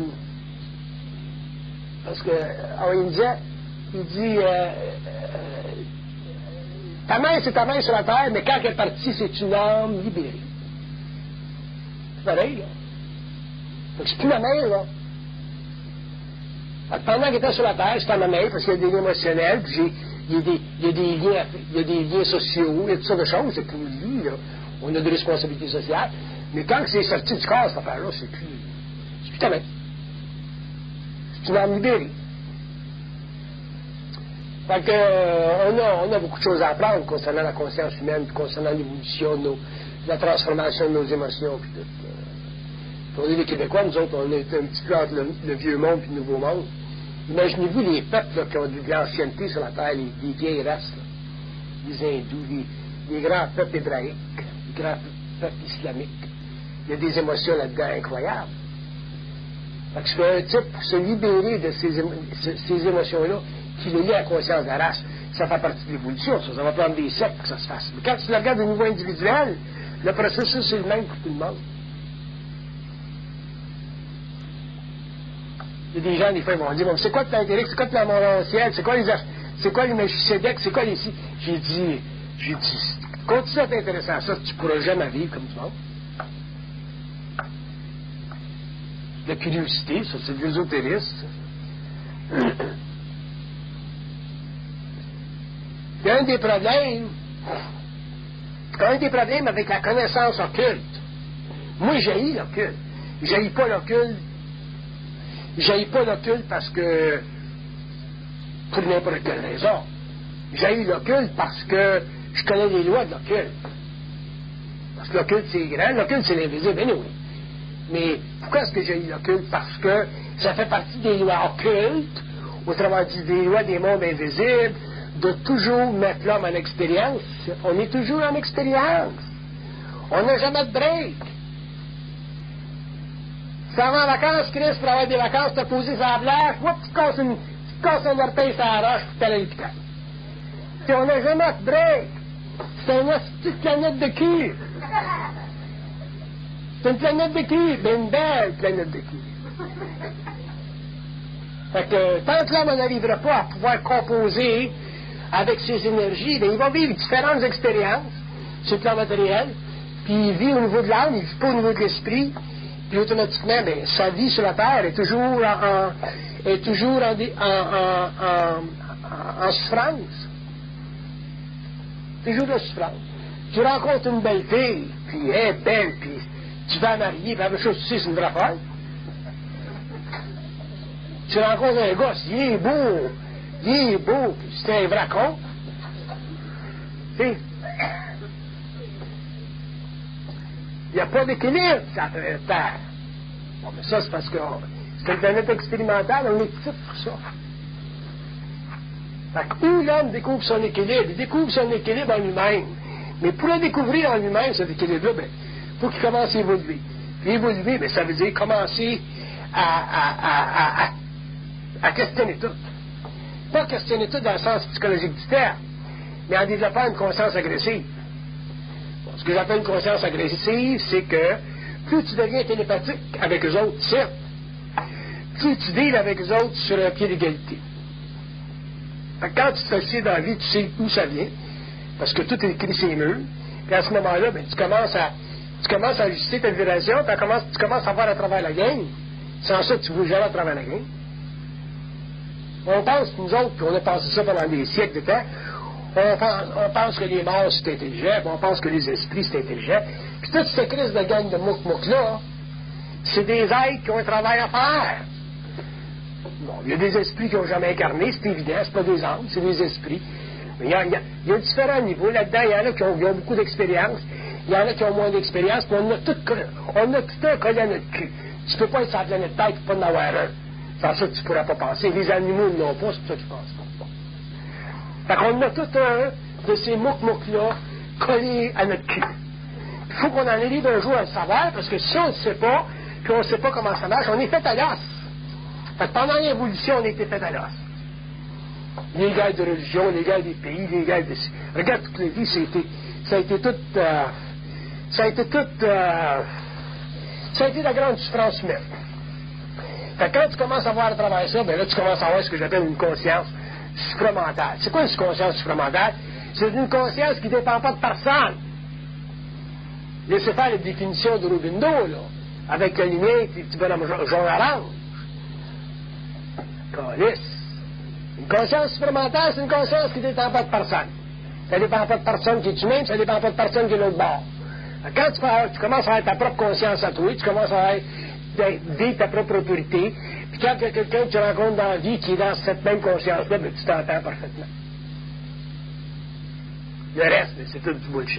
parce que, alors, il me disait, il dit, euh, euh, ta main, c'est ta main sur la terre, mais quand elle est partie, c'est une âme libérée. C'est pareil, là. Fait que c'est plus ma main, là. Fait que pendant qu'elle était sur la terre, c'était ma main, parce qu'il y a des liens émotionnels, puis j'ai, il y a des, il y a des liens, il y a des liens sociaux, il y a toutes sortes de choses, c'est plus lui, là. On a des responsabilités sociales. Mais quand c'est sorti du corps, cette affaire-là, c'est plus, c'est plus ta main. C'est une âme libérée. Fait que, euh, on, a, on a beaucoup de choses à apprendre concernant la conscience humaine, concernant l'évolution, de nos, la transformation de nos émotions, puis tout. Euh, on est les Québécois, nous autres, on est un petit peu entre le, le vieux monde et le nouveau monde. Imaginez-vous les peuples là, qui ont de l'ancienneté sur la terre, les, les vieilles races, là, les hindous, les, les grands peuples hébraïques, les grands peuples islamiques. Il y a des émotions là-dedans incroyables. Parce qu'un type, pour se libérer de ces, émo ces émotions-là, qui est lié à la conscience de la race, ça fait partie de l'évolution. Ça, ça va prendre des siècles pour que ça se fasse. Mais quand tu le regardes au niveau individuel, le processus est le même pour tout le monde. Il y a des gens, des fois, ils vont dire, bon, c'est quoi le Pantérique, c'est quoi le Laurentiel, c'est quoi les c'est quoi les Melchisédek, c'est quoi les ici? J'ai dit, j'ai dit, continue à t'intéresser à ça, tu ne pourras jamais vivre comme tout le monde. La curiosité, ça, c'est de l'ésotérisme. Il y a un des problèmes, un des problèmes avec la connaissance occulte. Moi, j'haïs l'occulte. J'haïs pas l'occulte. J'haïs pas l'occulte parce que, pour n'importe quelle raison. J'haïs l'occulte parce que je connais les lois de l'occulte. Parce que l'occulte, c'est grand. L'occulte, c'est l'invisible, anyway. Mais pourquoi est-ce que j'haïs l'occulte? Parce que ça fait partie des lois occultes, autrement dit, des lois des mondes invisibles, de toujours mettre l'homme en expérience. On est toujours en expérience. On n'a jamais de break. Tu t'en vas en vacances, Chris, pour avoir des vacances, t'as posé sur la plage, whoop, tu te casses une, tu te casses un orteil sur la roche pour t'aller à l'hôpital. Puis on n'a jamais de break. C'est une petite planète de cul. C'est une planète de cul, mais une belle planète de cul. Fait que tant que l'homme n'arrivera pas à pouvoir composer avec ses énergies, bien, il va vivre différentes expériences sur le plan matériel, puis il vit au niveau de l'âme, il ne vit pas au niveau de l'esprit, puis automatiquement, bien, sa vie sur la Terre est toujours en, en, est toujours en, en, en, en, en souffrance. Toujours de souffrance. Tu rencontres une belle fille, puis elle est belle, puis tu vas marier, puis la même chose, tu sais, c'est une vraie folle. Tu rencontres un gosse, il est beau, il est beau, puis c'est un vrai con. Tu sais, il n'y a pas d'équilibre sur la Terre. Bon, mais ça, c'est parce que c'est une planète expérimentale, on est petit pour ça. Fait que où l'homme découvre son équilibre, il découvre son équilibre en lui-même. Mais pour le découvrir en lui-même, cet équilibre-là, ben, il faut qu'il commence à évoluer. Puis évoluer, ben, ça veut dire commencer à, à, à, à, à questionner tout. Pas questionner tout dans le sens psychologique du terme, mais en développant une conscience agressive. Bon, ce que j'appelle une conscience agressive, c'est que plus tu deviens télépathique avec eux autres, certes, plus tu deals avec eux autres sur un pied d'égalité. Fait que quand tu te fais dans la vie, tu sais où ça vient, parce que tout est écrit sur les murs, puis à ce moment-là, ben, tu commences à tu commences à ajuster ta vibration, puis tu commences, tu commences à voir à travers la game. Sans ça, tu ne veux jamais à travers la game. On pense, nous autres, puis on a pensé ça pendant des siècles de temps, on pense, on pense que les morts, c'est intelligent, puis on pense que les esprits, c'est intelligent. Puis toute cette crise de gang de mouk-mouk-là, c'est des êtres qui ont un travail à faire. Bon, il y a des esprits qui n'ont jamais incarné, c'est évident, c'est pas des âmes, c'est des esprits. Mais il y a, il y a, il y a différents niveaux. Là-dedans, il y en a qui ont, qui ont beaucoup d'expérience, il y en a qui ont moins d'expérience, puis on a tout, on a tout un collé à notre cul. Tu peux pas être sur la planète Terre et pas en avoir un. Sans ça, tu ne pourras pas penser. Les animaux ne l'ont pas, c'est pour ça qu'ils ne pensent pas. Fait qu'on a tout un de ces mouk-mouk-là collés à notre cul. Il faut qu'on en ait libre un jour à le savoir, parce que si on ne le sait pas, puis on ne sait pas comment ça marche, on est fait à l'os. Fait que pendant l'évolution, on était fait à l'os. Les guerres de religion, les guerres des pays, les guerres de... Regarde toutes les vies, ça a été, ça a été tout... Euh, ça a été tout... Euh, ça a été la grande souffrance humaine. Fait que quand tu commences à voir à travers ça, ben là, tu commences à avoir ce que j'appelle une conscience supramentale. C'est quoi une conscience supramentale? C'est une conscience qui ne dépend pas de personne. Laissez faire les définitions de Robindo, là, avec la lumière et les petits bonhommes jaune-orange. Calice. Une conscience supramentale, c'est une conscience qui ne dépend pas de personne. Ça ne dépend pas de personne qui est humaine, ça ne dépend pas de personne qui est l'autre bord. Quand tu, fais, tu commences à avoir ta propre conscience à toi, tu commences à avoir vivre ta propre autorité, Puis quand il y a quelqu'un que tu rencontres dans la vie qui est dans cette même conscience-là, ben, tu t'entends parfaitement. Le reste, c'est tout du bullshit.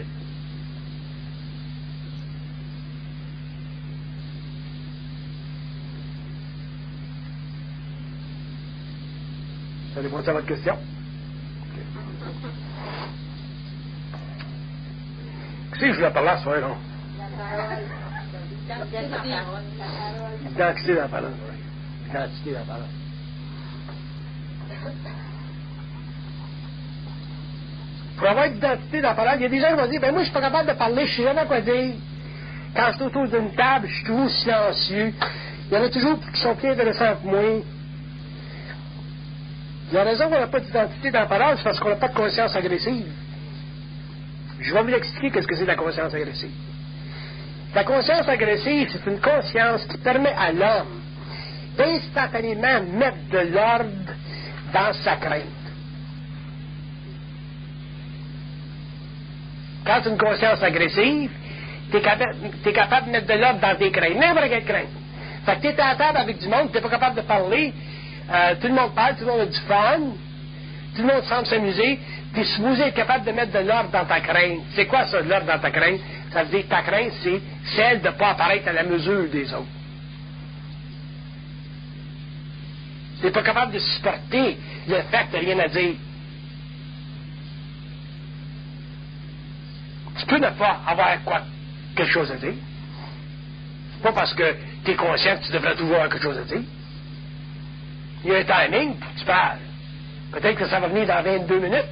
Ça répond à votre question? Qu'est-ce que je voulais parler à ce soir, non? L'identité dans la parole. L'identité dans la parole. Pour avoir d'identité dans la parole, il y a des gens qui vont dire, ben moi, je suis pas capable de parler, je sais jamais quoi dire. Quand je suis autour d'une table, je suis toujours silencieux. Il y en a toujours qui sont plus intéressants que moi. La raison qu'on n'a pas d'identité dans la parole, c'est parce qu'on n'a pas de conscience agressive. Je vais vous expliquer qu'est-ce que c'est la conscience agressive. La conscience agressive, c'est une conscience qui permet à l'homme d'instantanément mettre de l'ordre dans sa crainte. Quand tu as une conscience agressive, tu es capable, t'es capable de mettre de l'ordre dans tes craintes, n'importe quelle crainte. Fait que tu es à la table avec du monde, tu n'es pas capable de parler, euh, tout le monde parle, tout le monde a du fun, tout le monde semble s'amuser, tu es supposé être capable de mettre de l'ordre dans ta crainte. C'est quoi ça, de l'ordre dans ta crainte? Ça veut dire que ta crainte, c'est celle de ne pas apparaître à la mesure des autres. Tu n'es pas capable de supporter le fait que tu n'as rien à dire. Tu peux ne pas avoir quoi, quelque chose à dire. C'est pas parce que tu es conscient que tu devrais toujours avoir quelque chose à dire. Il y a un timing, puis tu parles. Peut-être que ça va venir dans vingt-deux minutes.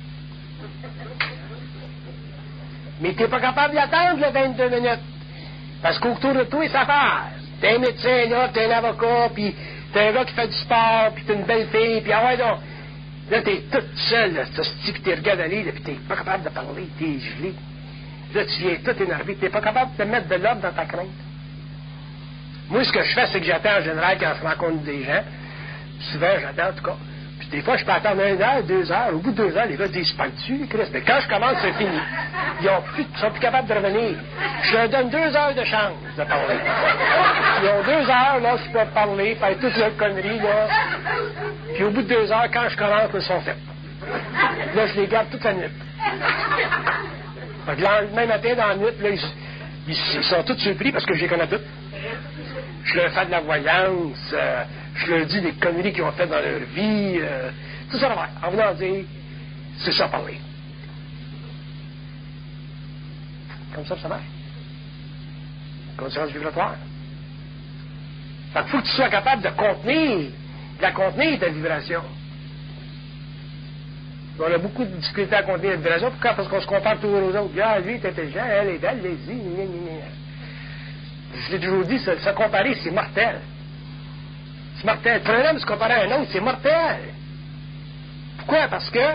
Mais tu n'es pas capable d'attendre les vingt-deux minutes. Parce qu'autour de toi, ça passe. T'es un médecin, là, t'es un avocat, puis t'es un gars qui fait du sport, puis t'es une belle fille, puis ah ouais, donc. Là, t'es toute seule, là, puis t'es regardes aller, puis t'es pas capable de parler, t'es gelé. Là, tu viens tout énervé, t'es pas capable de mettre de l'ordre dans ta crainte. Moi, ce que je fais, c'est que j'attends en général quand je rencontre des gens. Souvent, j'attends, en tout cas. Puis des fois, je peux attendre une heure, deux heures. Au bout de deux heures, les gars disent, je parle dessus, les Christ. Mais quand je commence, c'est fini. Ils ont plus, ils sont plus capables de revenir. Je leur donne deux heures de chance de parler. Ils ont deux heures, là, je peux parler, faire toutes leurs conneries, là. Puis au bout de deux heures, quand je commence, ils sont faits. Là, je les garde toute la nuit. Fait que le lendemain matin, dans la nuit, là, ils, ils, ils sont tous surpris parce que je les connais toutes. Je leur fais de la voyance, euh, je leur dis des conneries qu'ils ont faites dans leur vie, euh, tout ça, va. En venant dire, c'est ça parler. Comme ça, ça marche. Conscience vibratoire. Fait qu'il faut que tu sois capable de contenir, de la contenir, ta vibration. On a beaucoup de difficultés à contenir la vibration. Pourquoi? Parce qu'on se compare toujours aux autres. Ah, lui est intelligent, elle est belle, les y Je l'ai toujours dit, se, se comparer, c'est mortel. C'est mortel. Le problème de se comparer à un autre, c'est mortel. Pourquoi? Parce que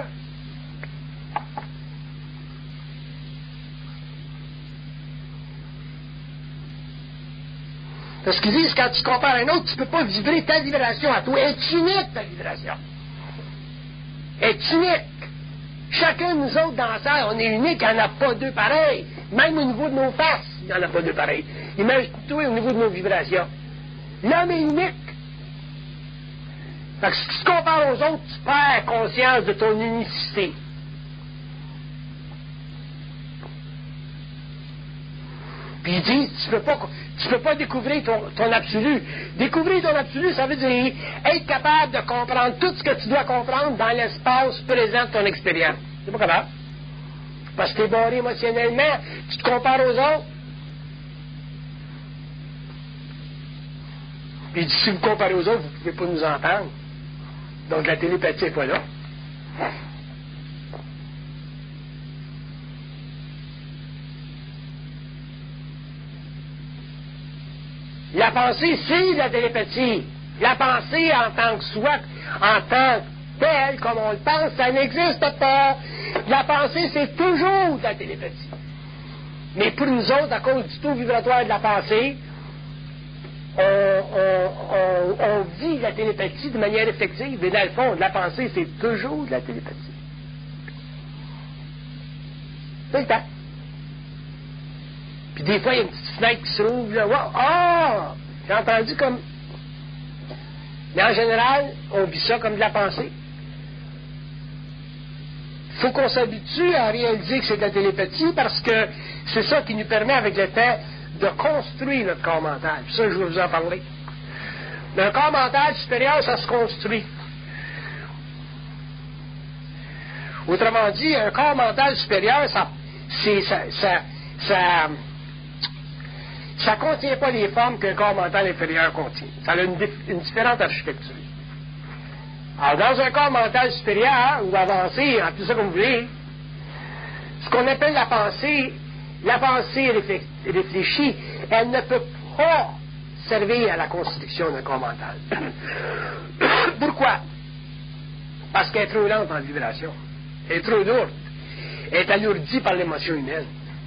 parce qu'ils disent, quand tu compares à un autre, tu ne peux pas vibrer ta vibration à toi. Elle est unique, ta vibration. Elle est unique. Chacun de nous autres dans la salle, on est unique, il n'y en a pas deux pareils. Même au niveau de nos faces, il n'y en a pas deux pareils. Imagine-toi au niveau de nos vibrations. L'homme est unique. Fait que si tu te compares aux autres, tu perds conscience de ton unicité. Puis il dit, tu ne peux pas, tu peux pas découvrir ton, ton absolu. Découvrir ton absolu, ça veut dire être capable de comprendre tout ce que tu dois comprendre dans l'espace présent de ton expérience. Tu n'es pas capable. Parce que tu es barré émotionnellement, tu te compares aux autres. Puis il dit, si vous comparez aux autres, vous ne pouvez pas nous entendre. Donc la télépathie n'est pas là. La pensée, c'est la télépathie. La pensée en tant que soi, en tant que telle, comme on le pense, ça n'existe pas. La pensée, c'est toujours de la télépathie. Mais pour nous autres, à cause du taux vibratoire de la pensée, on, on, on, on vit la télépathie de manière effective. Mais dans le fond, la pensée, c'est toujours de la télépathie. C'est le temps. Puis des fois, il y a une petite fenêtre qui s'ouvre, là, wow, ah! J'ai entendu comme Mais en général, on vit ça comme de la pensée. Il faut qu'on s'habitue à réaliser que c'est de la télépathie parce que c'est ça qui nous permet, avec le temps, de construire notre corps mental. Puis ça, je vais vous en parler. Mais un corps mental supérieur, ça se construit. Autrement dit, un corps mental supérieur, ça c'est, ça, ça, ça, ça contient pas les formes qu'un corps mental inférieur contient. Ça a une, une différente architecture. Alors, dans un corps mental supérieur, ou avancé, appelez ça comme vous voulez, ce qu'on appelle la pensée, la pensée réfléchie, elle ne peut pas servir à la constitution d'un corps mental. Pourquoi? Parce qu'elle est trop lente en vibration. Elle est trop lourde. Elle est alourdie par l'émotion humaine.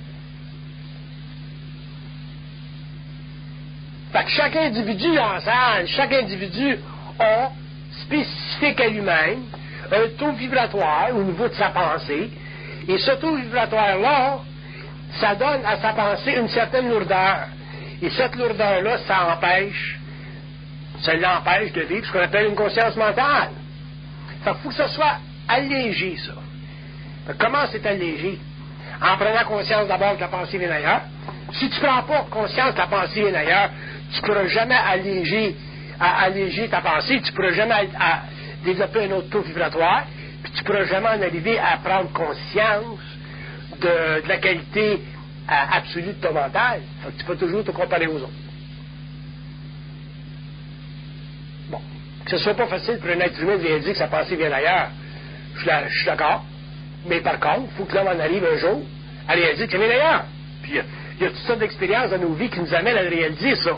Fait que chaque individu en salle, chaque individu a spécifique à lui-même un taux vibratoire au niveau de sa pensée, et ce taux vibratoire-là, ça donne à sa pensée une certaine lourdeur. Et cette lourdeur-là, ça empêche, ça l'empêche de vivre ce qu'on appelle une conscience mentale. Fait qu'il faut que ça soit allégé, ça. Fait que comment c'est allégé? En prenant conscience d'abord que la pensée vient d'ailleurs. Si tu ne prends pas conscience que la pensée vient d'ailleurs, tu ne pourras jamais alléger, à, alléger ta pensée, tu ne pourras jamais à, à développer un autre taux vibratoire, puis tu ne pourras jamais en arriver à prendre conscience de, de la qualité à, absolue de ton mental. Fait que tu peux toujours te comparer aux autres. Bon. Que ce ne soit pas facile pour un être humain de réaliser que sa pensée vient d'ailleurs, je, la, je suis d'accord. Mais par contre, il faut que l'homme en arrive un jour à réaliser qu'elle vient d'ailleurs. Puis il y a toutes sortes d'expériences dans nos vies qui nous amènent à réaliser ça.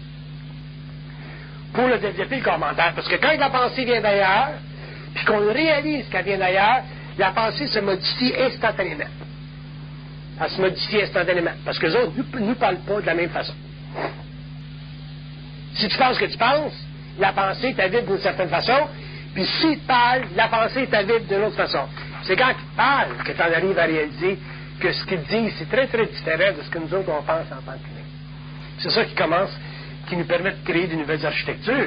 Pour le développer le corps mental. Parce que quand la pensée vient d'ailleurs, puis qu'on réalise qu'elle vient d'ailleurs, la pensée se modifie instantanément. Elle se modifie instantanément. Parce que les autres ne nous, nous parlent pas de la même façon. Si tu penses que tu penses, la pensée t'habite d'une certaine façon, puis si tu parles, la pensée t'habite d'une autre façon. C'est quand tu parles que tu en arrives à réaliser que ce qu'ils disent, c'est très, très différent de ce que nous autres, on pense en tant qu'humains. C'est ça qui commence, qui nous permet de créer de nouvelles architectures.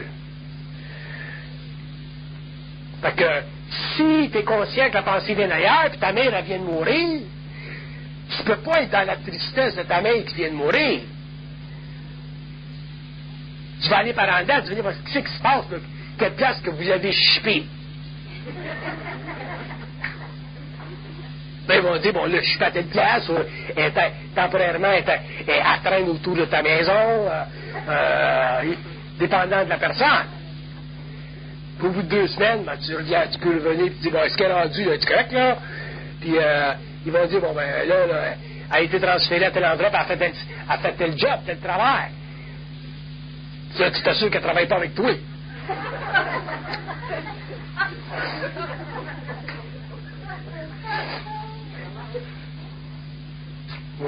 Fait que, si tu es conscient que la pensée vient d'ailleurs, puis ta mère, elle vient de mourir, tu ne peux pas être dans la tristesse de ta mère qui vient de mourir. Tu vas aller par en dedans, tu vas dire, qu'est-ce qui se passe, là? Quelle place que vous avez chippé? Ben, ils vont dire, bon, là, je suis à telle place, ou, elle, temporairement, elle, elle traîne autour de ta maison, euh, euh, dépendant de la personne. Puis, au bout de deux semaines, ben, tu reviens, tu peux revenir, puis tu dis, bon, est-ce qu'elle est rendue, là, tu correct, là? Puis, euh, ils vont dire, bon, ben, là, là, elle a été transférée à tel endroit, puis elle a fait tel, elle a fait tel job, tel travail. Là, tu t'assures qu'elle ne travaille pas avec toi. Oui.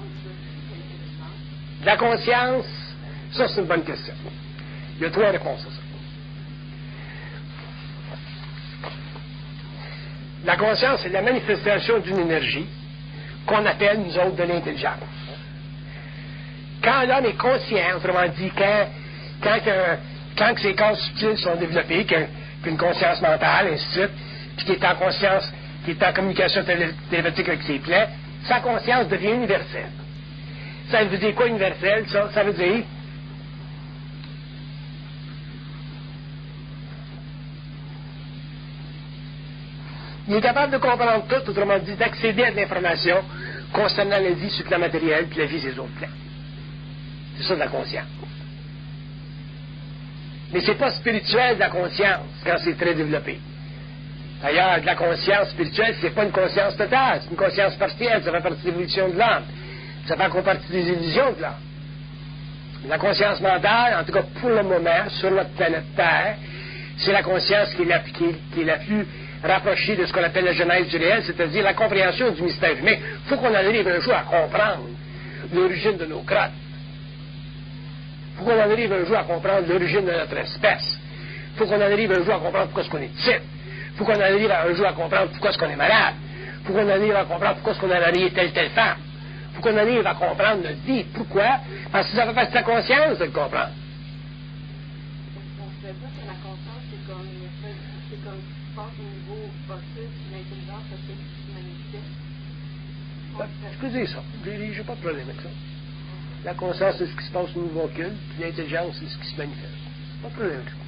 De la conscience, ça c'est une bonne question. Il y a trois réponses à ça. La conscience, c'est la manifestation d'une énergie qu'on appelle, nous autres, de l'intelligence. Quand l'homme est conscient, autrement dit, quand, quand, que, quand que ses corps subtils sont développés, qu'une conscience mentale, ainsi de suite, puis qu'il est en conscience, qu'il est en communication télé, télépathique avec ses plans, sa conscience devient universelle. Ça veut dire quoi universel, ça? Ça veut dire il est capable de comprendre tout, autrement dit, d'accéder à de l'information concernant la vie sur le plan matériel puis la vie sur les autres plans. C'est ça de la conscience. Mais c'est pas spirituel de la conscience quand c'est très développé. D'ailleurs, de la conscience spirituelle, c'est pas une conscience totale, c'est une conscience partielle, ça fait partie de l'évolution de l'âme. Ça fait encore partie des illusions de l'âme. La conscience mentale, en tout cas pour le moment, sur notre planète Terre, c'est la conscience qui est la, qui, qui est la plus rapprochée de ce qu'on appelle la genèse du réel, c'est-à-dire la compréhension du mystère humain. Il faut qu'on arrive un jour à comprendre l'origine de nos crottes. Il faut qu'on en arrive un jour à comprendre l'origine de notre espèce. Il faut qu'on en arrive un jour à comprendre pourquoi est-ce qu'on est ici. Il faut qu'on en arrive un jour à comprendre pourquoi est-ce qu'on est malade. Il faut qu'on en arrive à comprendre pourquoi est-ce qu'on a marié telle telle femme. Il faut qu'on en arrive à comprendre notre vie. Pourquoi? Parce que ça fait partie de la conscience de le comprendre. passe au niveau occulte, l'intelligence occulte qui se manifeste. Ben, je peux dire ça. J'ai, j'ai pas de problème avec ça. La conscience, c'est ce qui se passe au niveau occulte, puis l'intelligence, c'est ce qui se manifeste. Pas de problème avec ça.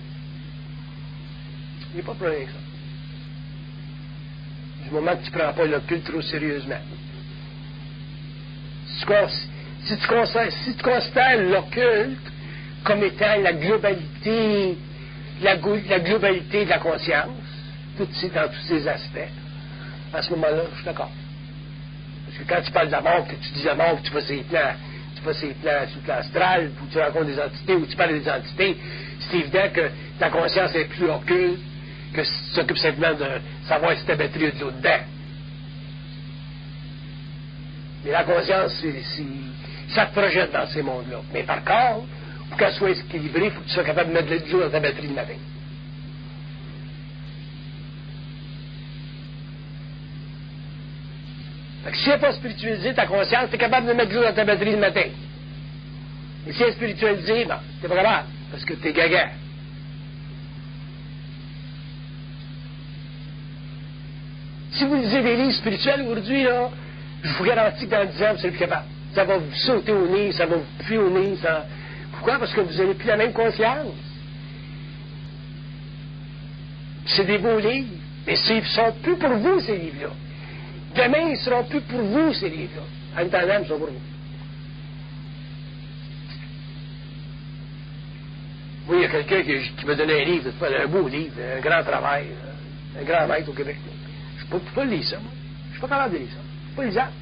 Il n'y a pas de problème avec ça. Du moment que tu ne prends pas l'occulte trop sérieusement. Si tu, si tu, considères, si tu considères l'occulte comme étant la globalité, la, la globalité de la conscience, tout dans tous ses aspects, à ce moment-là, je suis d'accord. Parce que quand tu parles de la mort, que tu dis la mort, que tu vas sur les plans, tu vas sur les plans, sur le plan astral, ou tu rencontres des entités, ou tu parles des entités, c'est évident que ta conscience est plus occulte que si tu t'occupes simplement de savoir si ta batterie a de l'eau dedans. Mais la conscience, c'est, c'est, ça te projette dans ces mondes-là. Mais par contre, pour qu'elle soit équilibrée, il faut que tu sois capable de mettre de l'eau dans ta batterie le matin. Fait que si elle n'est pas spiritualisée, ta conscience, tu es capable de mettre de l'eau dans ta batterie le matin. Mais si elle est spiritualisée, non, tu n'es pas capable, parce que tu es gaga. Si vous lisez des livres spirituels aujourd'hui, là, je vous garantis que dans dix ans, vous serez plus capable. Ça va vous sauter au nez, ça va vous puer au nez. Ça... Pourquoi? Parce que vous n'avez plus la même conscience. C'est des beaux livres, mais ils ne sont plus pour vous, ces livres-là. Demain, ils ne seront plus pour vous, ces livres-là. En attendant, ils sont pour vous. Oui, il y a quelqu'un qui, qui m'a donné un livre, un beau livre, un grand travail, un grand maître au Québec. Je ne peux pas lire ça, moi. Je ne suis pas capable de lire ça. C'est pas lisable.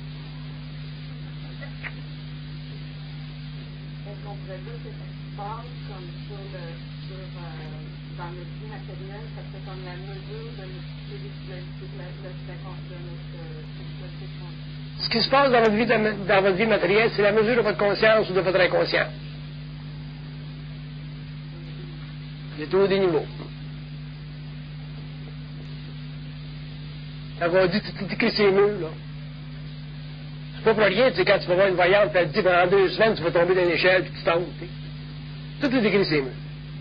Est-ce qu'on pourrait dire que ça se passe comme sur le, sur, euh, dans notre vie matérielle, ça fait comme la mesure de notre spiritualité, de notre spiritualité. Ce qui se passe dans votre vie, dans votre vie matérielle, c'est la mesure de votre conscience ou de votre inconscience. Il y a tous des niveaux. Quand on dit tu t'écris ces murs, là, c'est pas pour rien, tu sais, quand tu vas voir une voyante, elle te dit pendant deux semaines, tu vas tomber dans l'échelle, puis tu tombes, tu sais. Tout est écrit ces murs.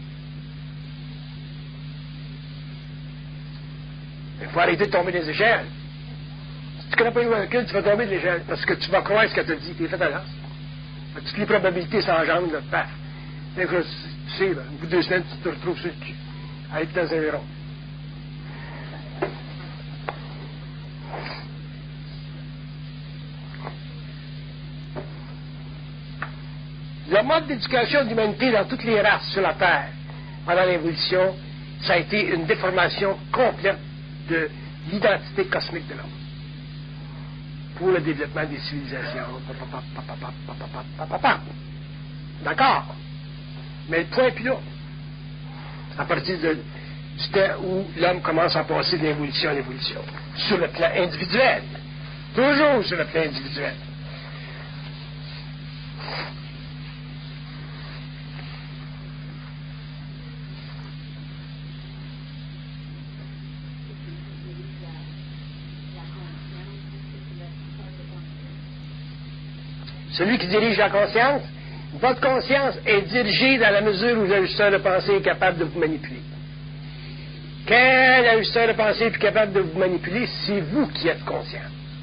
Il faut arrêter de tomber dans les échelles. Si tu ne connais pas le recul, tu vas tomber de l'échelle, parce que tu vas croire ce qu'elle te dit, tu es fait à l'as. Toutes les probabilités s'engendrent, là, paf. Tu sais, là, au bout de deux semaines, tu te retrouves sur le cul, à être dans un verron. Le mode d'éducation de l'humanité dans toutes les races sur la Terre, pendant l'évolution, ça a été une déformation complète de l'identité cosmique de l'homme pour le développement des civilisations. D'accord? Mais le point est plus là. À partir de, du temps où l'homme commence à passer de l'évolution à l'évolution, sur le plan individuel. Toujours sur le plan individuel. Celui qui dirige la conscience, votre conscience est dirigée dans la mesure où l'ajusteur de pensée est capable de vous manipuler. Quand l'ajusteur de pensée est plus capable de vous manipuler, c'est vous qui êtes conscient.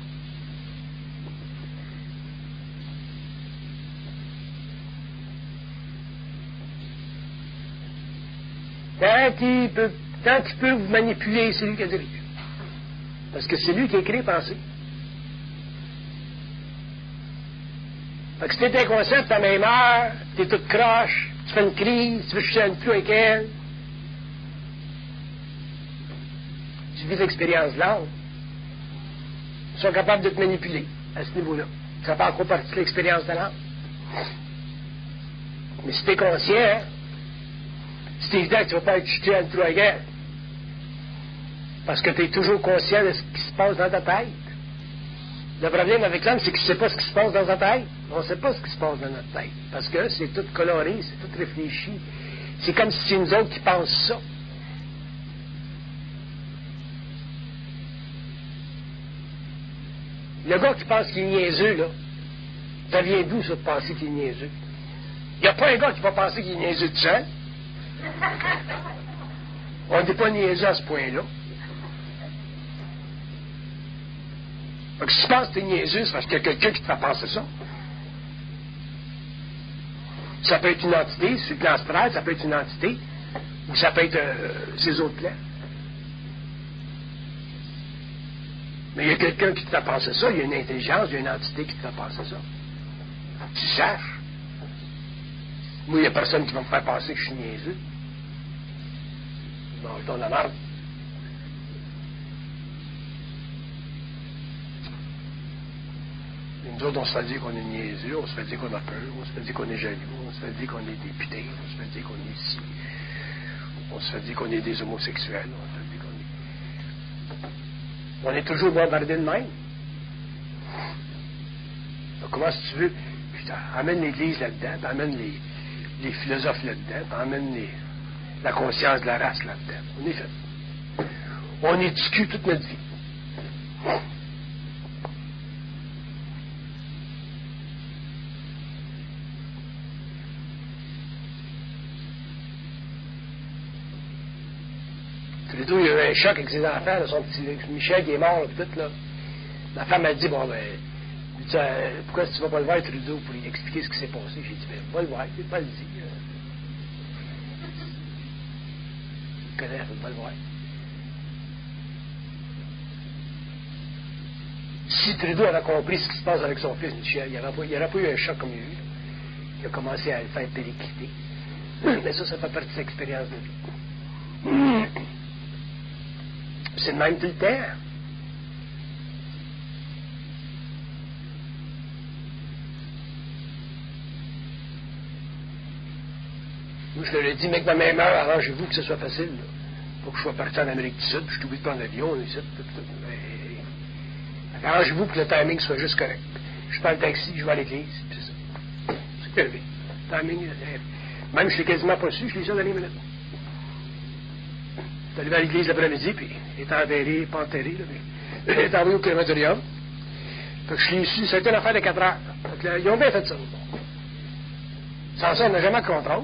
Quand il peut, quand il peut vous manipuler, c'est lui qui dirige. Parce que c'est lui qui a créé pensée. Fait que si t'es inconscient, ta même heure, t'es toute croche, tu fais une crise, tu veux chuter une pluie avec elle. Tu vis l'expérience de l'âme. Ils sont capables de te manipuler à ce niveau-là. Ça fait encore partie de l'expérience de l'âme. Mais si t'es conscient, c'est évident que tu ne vas pas être chuté à une pluie avec elle. Parce que tu es toujours conscient de ce qui se passe dans ta tête. Le problème avec l'homme, c'est qu'il ne sait pas ce qui se passe dans sa tête. On ne sait pas ce qui se passe dans notre tête. Parce que c'est tout coloré, c'est tout réfléchi. C'est comme si c'est nous autres qui pensent ça. Le gars qui pense qu'il est niaiseux, là, ça vient d'où, ça, de penser qu'il est niaiseux? Il n'y a pas un gars qui va penser qu'il est niaiseux tout seul. On n'est pas niaiseux à ce point-là. Donc, si tu penses que tu es niaiseux, c'est parce qu'il y a quelqu'un qui te fait penser ça. Ça peut être une entité, sur le plan astral, ça peut être une entité, ou ça peut être euh, ces autres plans. Mais il y a quelqu'un qui te fait penser ça, il y a une intelligence, il y a une entité qui te fait penser ça. Faut que tu saches. Moi, il n'y a personne qui va me faire penser que je suis niaiseux. Non, je donne la marde. Nous autres, on se fait dire qu'on est niaiseux, on se fait dire qu'on a peur, on se fait dire qu'on est jaloux, on se fait dire qu'on est député, on se fait dire qu'on est ici, on se fait dire qu'on est des homosexuels, on se fait dire qu'on est... On est toujours bombardé de même. Donc, comment si tu veux, puis amène l'Église là-dedans, puis amène les, les philosophes là-dedans, puis amène les, la conscience de la race là-dedans. On est fait. On est discu toute notre vie. Trudeau, il y a eu un choc avec ses enfants, là, son petit Michel qui est mort, là, tout, là. La femme a dit, bon, ben, tu, euh, pourquoi tu vas pas le voir, Trudeau, pour lui expliquer ce qui s'est passé? J'ai dit, ben, va le voir, il pas le dire. Il connaît, va le voir. Si Trudeau avait compris ce qui se passe avec son fils Michel, il n'y aurait, aurait pas eu un choc comme il y a eu. Là. Il a commencé à le faire péricliter. Mais ça, ça fait partie de cette expérience de vie. C'est le même tout le temps. Moi, je te l'ai dit, mec, ma même heure, arrangez-vous que ce soit facile. Là. Faut que je sois parti en Amérique du Sud, puis je suis obligé de prendre l'avion, on est ici, tout, tout, mais... Arrangez-vous que le timing soit juste correct. Je prends le taxi, je vais à l'église, c'est ça. C'est élevé. Le timing, euh, même si je l'ai quasiment pas su, je l'ai su dans les minutes. Je suis arrivé à l'église l'après-midi, puis il est enterré, pas enterré, là, mais il est envoyé au crématorium. Fait que je l'ai su, ça a été une affaire de quatre heures. Fait que là, ils ont bien fait ça. Sans ça, on n'a jamais de contrôle.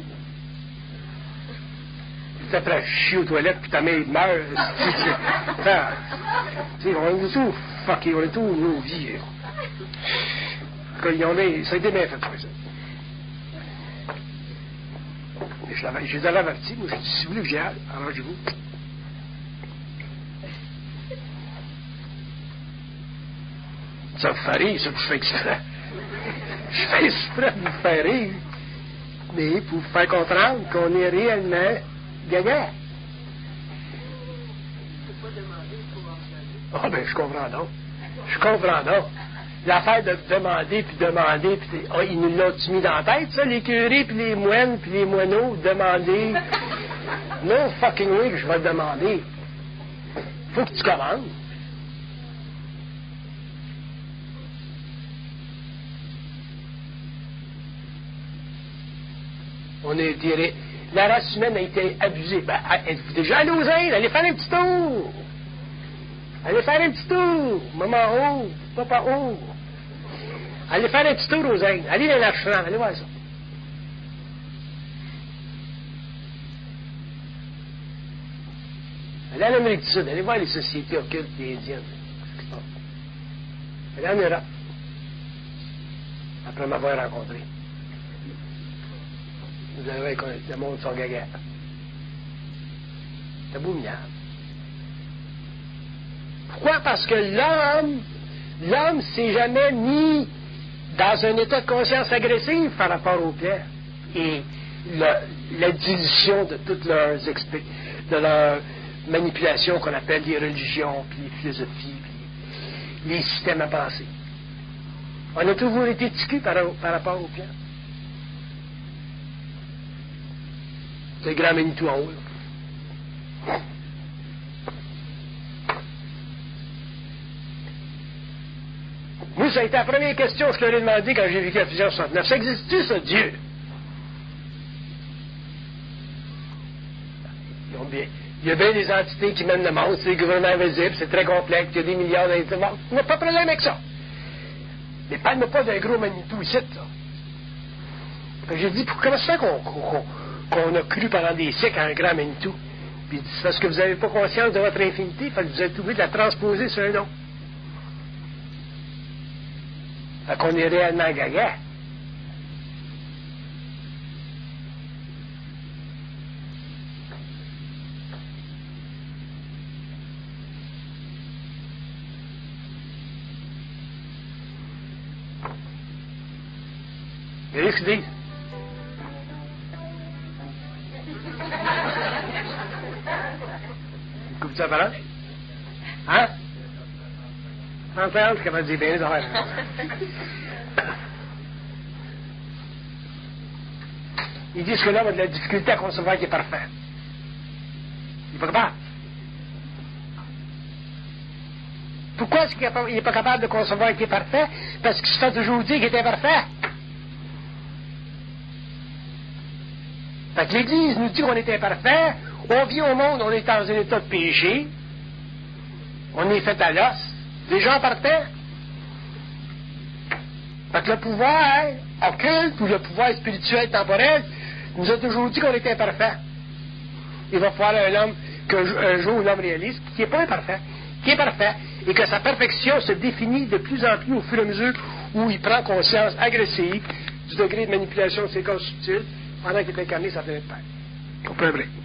Tu après à chier aux toilettes, puis ta mère meurt. Tu sais, on est tout fucké, on est tout nos vies. Ils ont bien, ça a été bien fait, ça. Mais je, je les avais avertis, moi, je dis, si vous voulez que j'y aille, arrangez-vous. Ça vous fait rire, ça, que je fais exprès. Je fais exprès de vous faire rire. Mais pour vous faire comprendre qu'on est réellement gagnant. Ah, ben, je comprends donc. Je comprends donc. L'affaire de demander, puis demander, puis oh, ils nous l'ont mis dans la tête, ça, les curés, puis les moines, puis les moineaux, demander. Non, fucking way que je vais le demander. Faut que tu commandes. On a été... La race humaine a été abusée. Ben, êtes-vous déjà allé aux Indes? Allez faire un petit tour! Allez faire un petit tour! Maman ouvre, papa ouvre. Allez faire un petit tour aux Indes. Allez dans l'ashram, allez voir ça. Allez en Amérique du Sud, allez voir les sociétés occultes et indiennes. Allez en Europe. Après m'avoir rencontré. Vous allez voir que le monde sont gaga. C'est abominable. Pourquoi? Parce que l'homme, l'homme s'est jamais mis dans un état de conscience agressive par rapport au plan. Et la, la dilution de toutes leurs expé- de leurs manipulations qu'on appelle les religions, puis les philosophies, puis les systèmes à penser. On a toujours été tiqués par, par rapport au plan. C'est le grand Manitou en haut, là. Moi, ça a été la première question que je leur ai demandé quand j'ai vécu à plusieurs soixante-neuf. Ça existe-tu, ça, Dieu? Ils ont bien, il y a bien des entités qui mènent le monde, c'est le gouvernement invisible, c'est très complexe, il y a des milliards d'entités. On n'a pas de problème avec ça. Mais parle-moi pas d'un gros Manitou ici, là. J'ai dit, comment ça fait qu'on, qu'on, qu'on a cru pendant des siècles à un grand Manitou? Puis il dit, c'est parce que vous n'avez pas conscience de votre infinité, fait que vous êtes obligé de la transposer sur un autre. Fait qu'on est réellement gaga. Vous voyez ce qu'ils disent? Vous coupez ça par là? Hein? En fait, c'est capable de dire bien les affaires. Ils disent que l'homme a de la difficulté à concevoir qu'il est parfait. Il n'est pas capable. Pourquoi est-ce qu'il n'est pas capable de concevoir qu'il est parfait? Parce qu'il se fait toujours dire qu'il est imparfait. Fait que l'Église nous dit qu'on est imparfait, on vit au monde, on est dans un état de péché, on est fait à l'os, des gens parfaits. Fait que le pouvoir occulte ou le pouvoir spirituel temporel nous a toujours dit qu'on est imparfait. Il va falloir un homme qu'un jour l'homme réalise qui n'est pas imparfait, qui est parfait, et que sa perfection se définit de plus en plus au fur et à mesure où il prend conscience agressive du degré de manipulation de ses corps subtils pendant qu'il est incarné, ça fait être père. On peut le